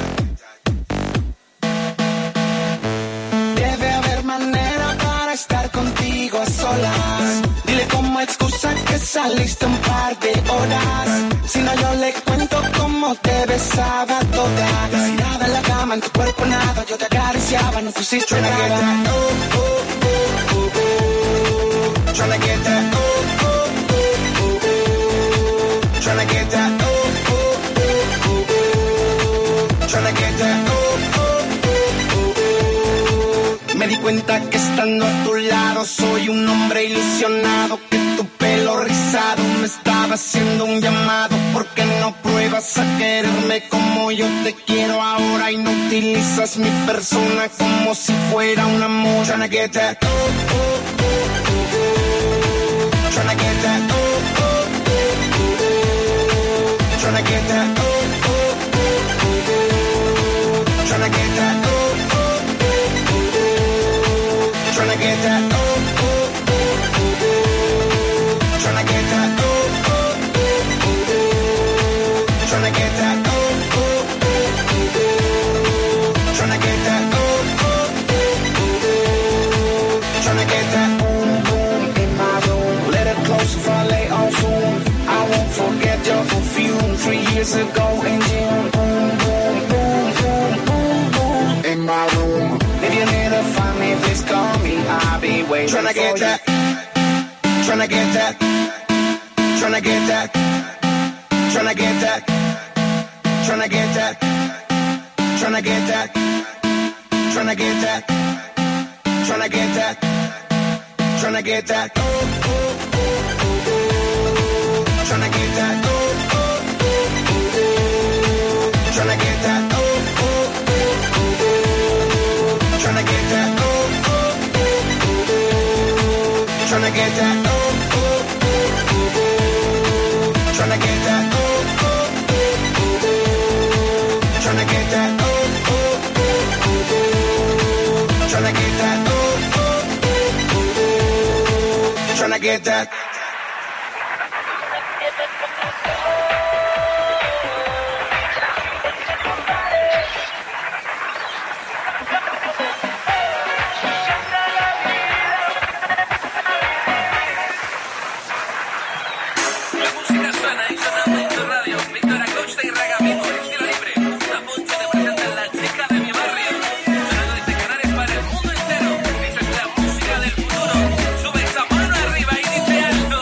Debe haber manera para estar contigo a solas. Dile como excusa que saliste un par de horas. Si no yo le cuento cómo te besaba toda. Sin nada en la cama, en tu cuerpo nada. Yo te acariciaba, no pusiste nada. Oh, oh, oh, oh, oh. Tryna get that. Oh, oh, oh, oh, oh. Tryna get that. Oh, oh, oh, oh, oh. Tryna get that. Oh. Me di cuenta que estando a tu lado soy un hombre ilusionado, que tu pelo rizado me está estaba haciendo un llamado. ¿Por qué no pruebas a quererme como yo te quiero ahora y no utilizas mi persona como si fuera un amor? Tryna get that, oh, oh, oh, oh, oh. Tryna get that, oh, oh, oh, oh, oh. Tryna get that, oh, oh, oh, oh, oh. Tryna get that, oh, oh, oh, oh, oh. Tryna get that, oh, oh, oh, oh, oh. Tryna get that, oh, oh, oh, oh. Tryna get that, oh, oh, oh, oh. Tryna get that, oh, oh, oh, oh. Tryna get that boom boom in my room. Let it close if I lay on Zoom. I won't forget your perfume three years ago in June. Boom boom boom boom boom boom in my room. If you need to find me, please call me. I'll be waiting. Tryna get that. Tryna get that. Tryna get that. Tryna get that. Tryna get that. Tryna get that. Tryna get that. Tryna get that. Tryna get that. Oh, oh, oh, oh, oh. Tryna get that. Oh, oh, oh, oh, oh. Tryna get that. Oh, oh, oh, oh, oh. Tryna get that. Oh, oh, oh, oh, oh. Tryna get that. Oh, oh, oh, oh, oh. Tryna get that. Oh, oh, oh, oh, oh. Tryna get that. Oh, oh, oh, oh, oh. Tryna get that. Oh, oh, oh, oh. Tryna get that. Sube esa mano arriba y dice alto.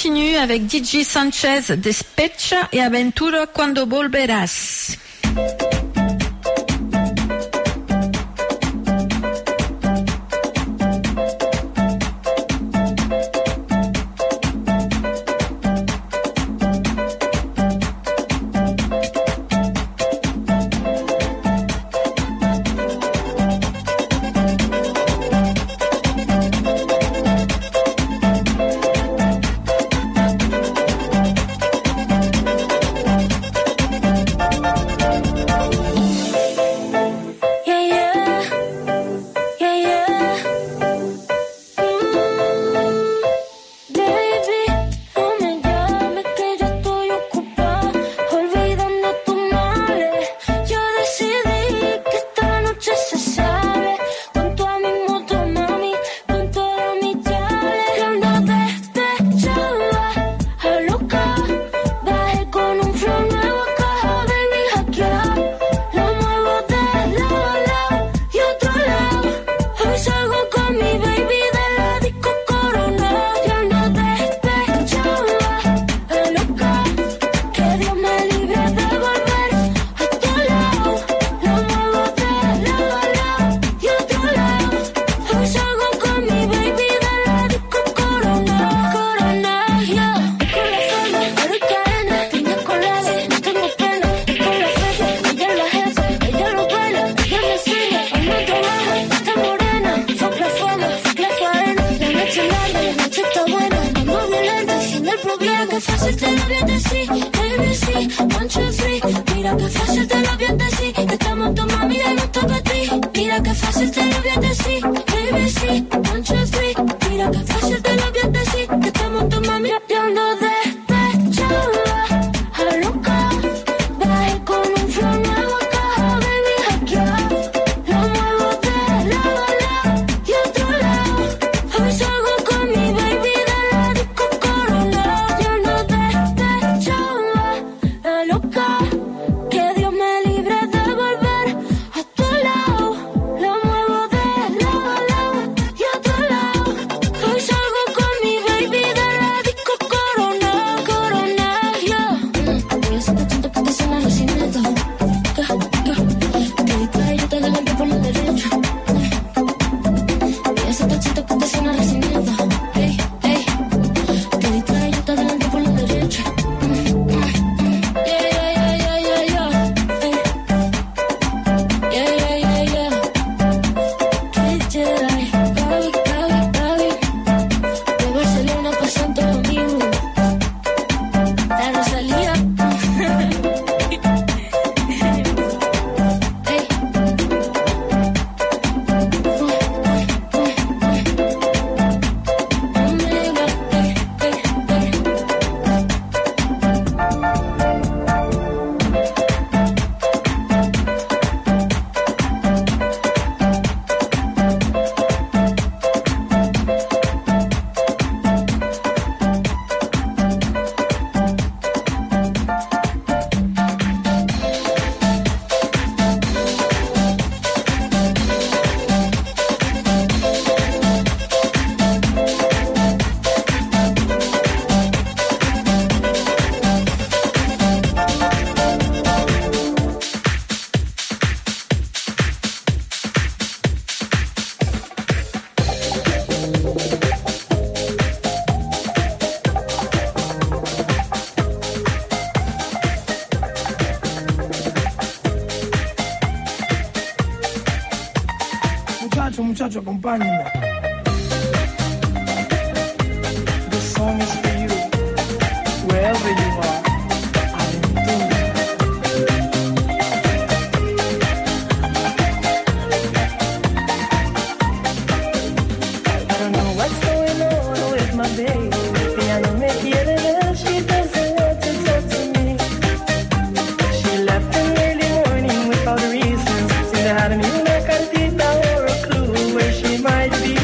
continue avec D J Sanchez, Despecha et Aventura Cuando Volverás. Muchacho, acompáñenme. This song is for you, wherever you are. I don't know what's going on with my baby. Ella no me quiere ver, she doesn't want to talk to me. She left in early morning without reasons. Sin dejarme una cartita or a clue where she might be.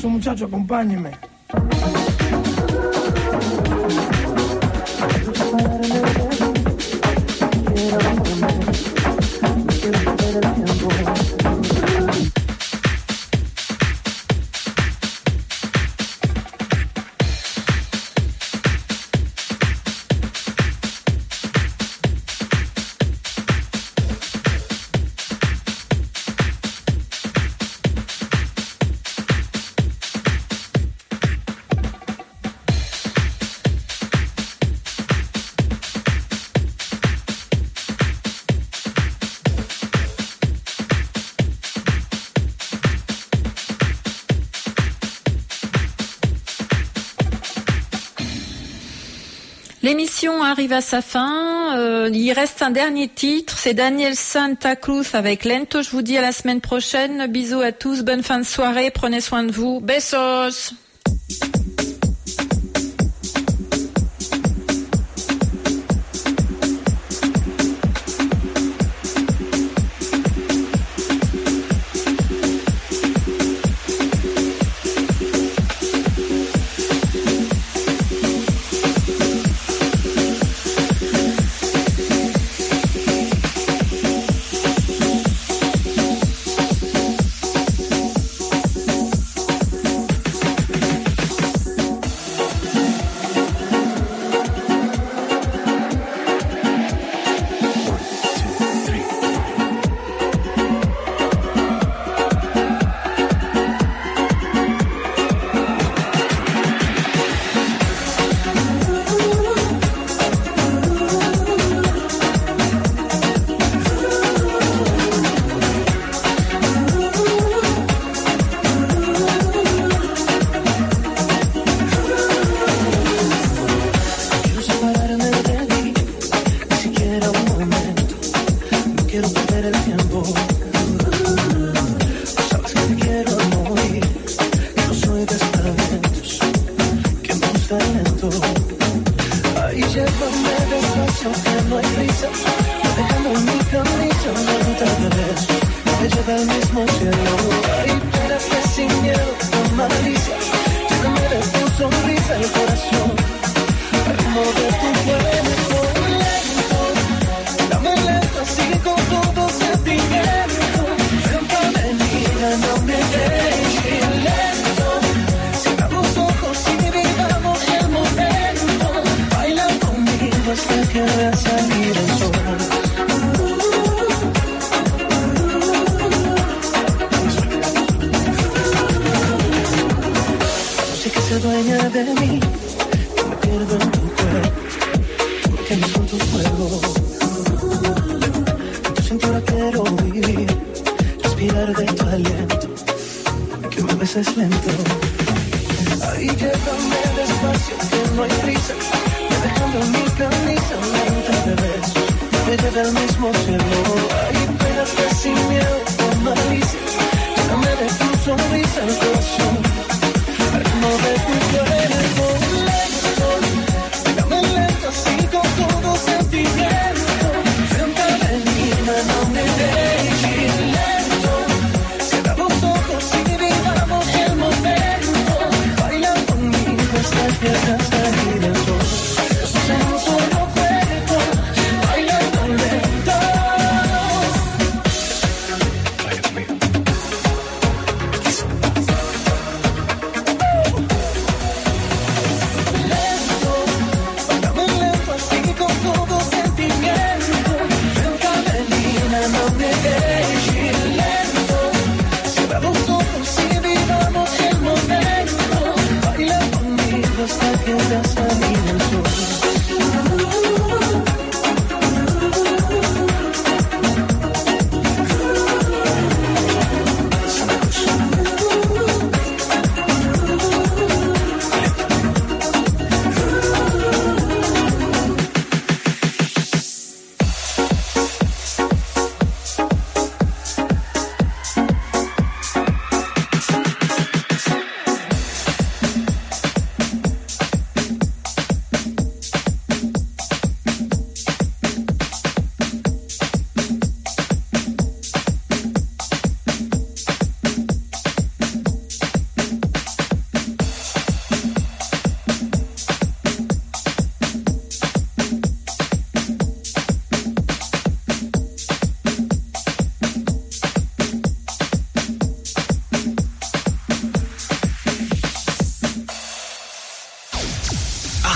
muchachos, muchachos, acompáñenme. L'émission arrive à sa fin. Euh, il reste un dernier titre. C'est Daniel Santa Cruz avec Lento. Je vous dis à la semaine prochaine. Bisous à tous. Bonne fin de soirée. Prenez soin de vous. Besos.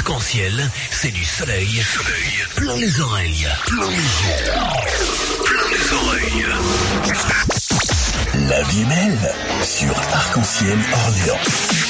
Arc-en-ciel, c'est du soleil, soleil, plein les oreilles, plein les yeux, plein les oreilles. La vie est belle sur Arc-en-ciel Orléans.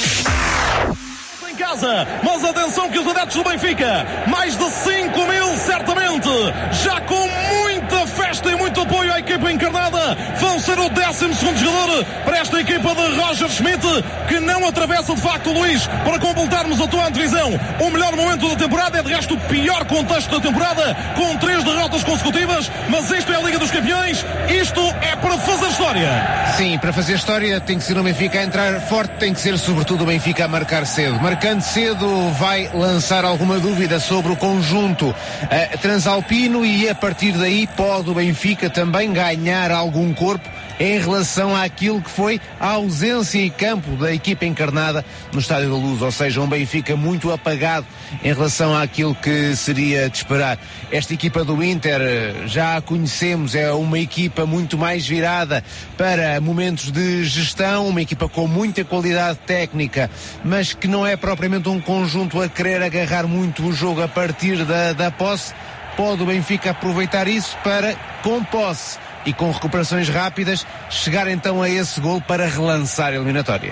Em casa, mas atenção que os adeptos do Benfica, mais de cinco mil certamente, já com muita festa e muito apoio à equipa encarnada, vão ser o décimo segundo jogador para esta equipa de Roger Schmidt, que não atravessa de facto o Luís, para completarmos a tua antevisão. O melhor momento da temporada é de resto o pior contexto da temporada, com três derrotas consecutivas, mas isto é a Liga dos Campeões, isto é para fazer história. Sim, para fazer história tem que ser o Benfica a entrar forte, tem que ser sobretudo o Benfica a marcar cedo. Marcando cedo vai lançar alguma dúvida sobre o conjunto uh, transalpino e a partir daí pode o Benfica também ganhar algum corpo em relação àquilo que foi a ausência em campo da equipa encarnada no Estádio da Luz, ou seja, um Benfica muito apagado em relação àquilo que seria de esperar. Esta equipa do Inter, já a conhecemos, é uma equipa muito mais virada para momentos de gestão, uma equipa com muita qualidade técnica, mas que não é propriamente um conjunto a querer agarrar muito o jogo a partir da, da posse. Pode o Benfica aproveitar isso para, com posse e com recuperações rápidas, chegar então a esse gol para relançar a eliminatória.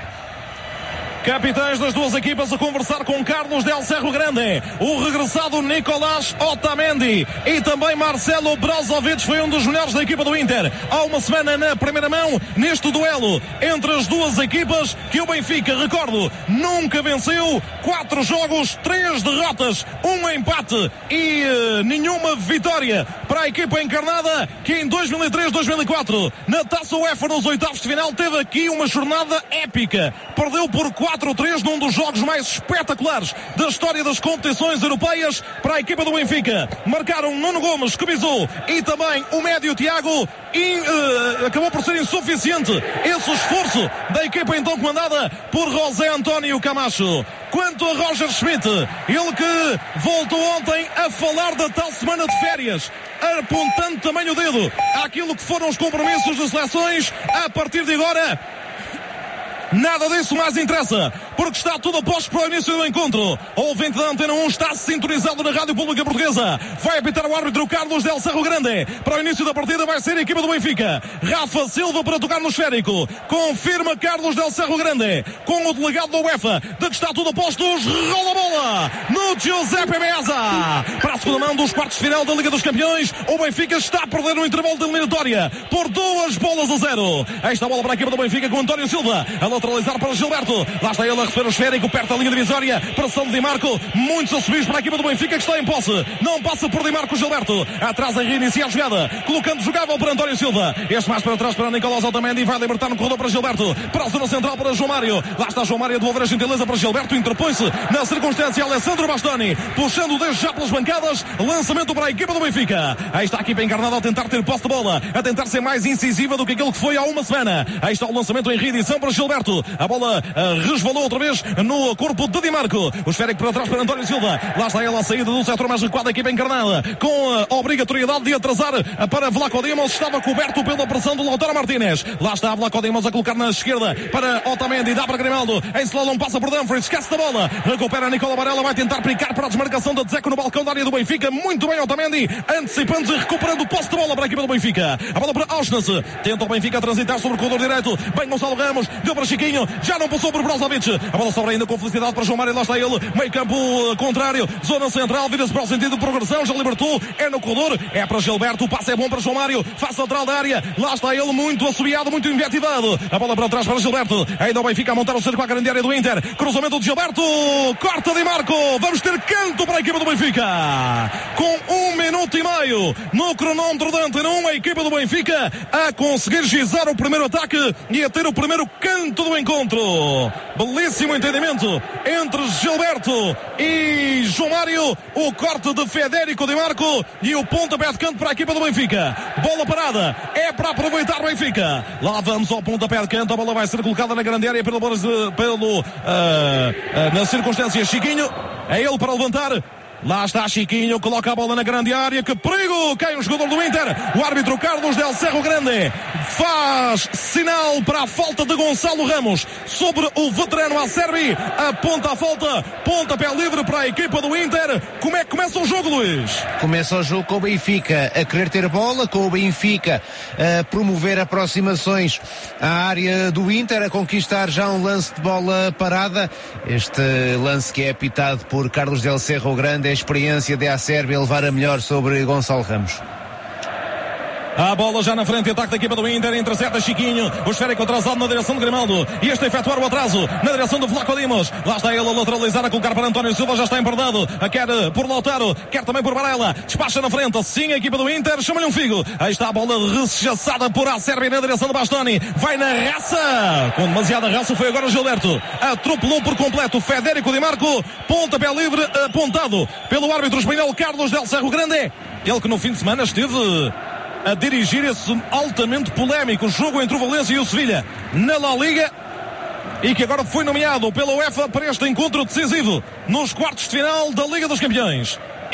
Capitães das duas equipas a conversar com Carlos Del Cerro Grande, o regressado Nicolás Otamendi e também Marcelo Brozovic foi um dos melhores da equipa do Inter. Há uma semana na primeira mão, neste duelo entre as duas equipas, que o Benfica, recordo, nunca venceu, quatro jogos, três derrotas, um empate e uh, nenhuma vitória para a equipa encarnada, que em dois mil e três, dois mil e quatro, na Taça UEFA nos oitavos de final, teve aqui uma jornada épica. Perdeu por quatro a três num dos jogos mais espetaculares da história das competições europeias para a equipa do Benfica. Marcaram Nuno Gomes, que bisou, e também o médio Tiago, e uh, acabou por ser insuficiente esse esforço da equipa então comandada por José António Camacho. Quanto a Roger Schmidt, ele que voltou ontem a falar da tal semana de férias, apontando também o dedo àquilo que foram os compromissos das seleções. A partir de agora, nada disso mais interessa, porque está tudo a posto para o início do encontro. O ouvinte da Antena um está sintonizado na Rádio Pública Portuguesa. Vai apitar o árbitro Carlos Del Cerro Grande. Para o início da partida vai ser a equipa do Benfica. Rafa Silva para tocar no esférico. Confirma Carlos Del Cerro Grande com o delegado da UEFA de que está tudo a postos. Rola a bola no Giuseppe Meazza. Para a segunda mão dos quartos de final da Liga dos Campeões, o Benfica está a perder no intervalo de eliminatória por duas bolas a zero. Esta bola para a equipa do Benfica com António Silva a lateralizar para Gilberto. Lá está ele a receber o esférico perto da linha divisória. Pressão de Di Marco. Muitos assobios para a equipa do Benfica, que está em posse. Não passa por Di Marco. Gilberto atrás a reiniciar a jogada, colocando jogável para António Silva. Este mais para trás para Nicolás Otamendi. Vai libertar no corredor para Gilberto. Para a zona central para João Mário. Lá está João Mário a devolver a gentileza para Gilberto. Interpõe-se na circunstância Alessandro Bastoni, puxando desde já pelas bancadas. Lançamento para a equipa do Benfica. Aí está a equipa encarnada a tentar ter posse de bola, a tentar ser mais incisiva do que aquilo que foi há uma semana. Aí está o lançamento em reedição para Gilberto. A bola uh, resvalou outra vez no corpo de Di Marco. O esférico para trás para António Silva. Lá está ele a saída do setor mais recuado da equipa encarnada, com a obrigatoriedade de atrasar para Vlaco Dimos. Estava coberto pela pressão do Lautaro Martínez. Lá está Vlaco Dimos a colocar na esquerda para Otamendi. Dá para Grimaldo. Em slalom passa por Dumfries. Esquece da bola. Recupera Nicola Varela. Vai tentar picar para a desmarcação da Dzeko no balcão da área do Benfica. Muito bem Otamendi. Antecipando e recuperando o posse de bola para a equipa do Benfica. A bola para Auschwitz. Tenta o Benfica transitar sobre o corredor direito. Bem Gonçalo Ramos. Deu para Chiquinho. Já não passou por Brozovic. A bola sobra ainda com felicidade para João Mário. Lá está ele. Meio campo contrário. Zona central. Vira-se para o sentido de progressão. Já libertou. É no corredor. É para Gilberto. O passe é bom para João Mário. Face lateral da área. Lá está ele. Muito assobiado. Muito invetivado. A bola para trás para Gilberto. Ainda o Benfica a montar o cerco à grande área do Inter. Cruzamento de Gilberto. Corta Di Marco. Vamos ter canto para a equipa do Benfica. Com um minuto e meio no cronómetro da Antena um. A equipa do Benfica a conseguir gizar o primeiro ataque e a ter o primeiro canto do encontro. Belíssimo entendimento entre Gilberto e João Mário. O corte de Federico Di Marco e o pontapé de canto para a equipa do Benfica. Bola parada. É para aproveitar o Benfica. Lá vamos ao pontapé de canto. A bola vai ser colocada na grande área pelo, pelo uh, uh, na circunstância Chiquinho. É ele para levantar. Lá está Chiquinho, coloca a bola na grande área. Que perigo! Cai um jogador do Inter. O árbitro Carlos Del Cerro Grande faz sinal para a falta de Gonçalo Ramos sobre o veterano Acerbi, aponta a falta, pontapé livre para a equipa do Inter. Como é que começa o jogo, Luís? Começa o jogo com o Benfica a querer ter bola, com o Benfica a promover aproximações à área do Inter, a conquistar já um lance de bola parada. Este lance que é apitado por Carlos Del Cerro Grande, a experiência de Acerbi a levar a melhor sobre Gonçalo Ramos. A bola já na frente, ataque da equipa do Inter, intercepta Chiquinho, o esférico atrasado na direção de Grimaldo, e este a efetuar o atraso na direção do Vlaco Dimos. Lá está ele a lateralizar, a colocar para António Silva, já está emperdado, a quer por Lautaro, quer também por Varela, despacha na frente, sim a equipa do Inter, chama-lhe um figo. Aí está a bola rechaçada por Acerbi na direção do Bastoni, vai na raça, com demasiada raça foi agora Gilberto, atropelou por completo Federico Di Marco, pontapé livre apontado pelo árbitro espanhol Carlos Del Cerro Grande, ele que no fim de semana esteve a dirigir esse altamente polémico jogo entre o Valência e o Sevilha na La Liga, e que agora foi nomeado pela UEFA para este encontro decisivo nos quartos de final da Liga dos Campeões.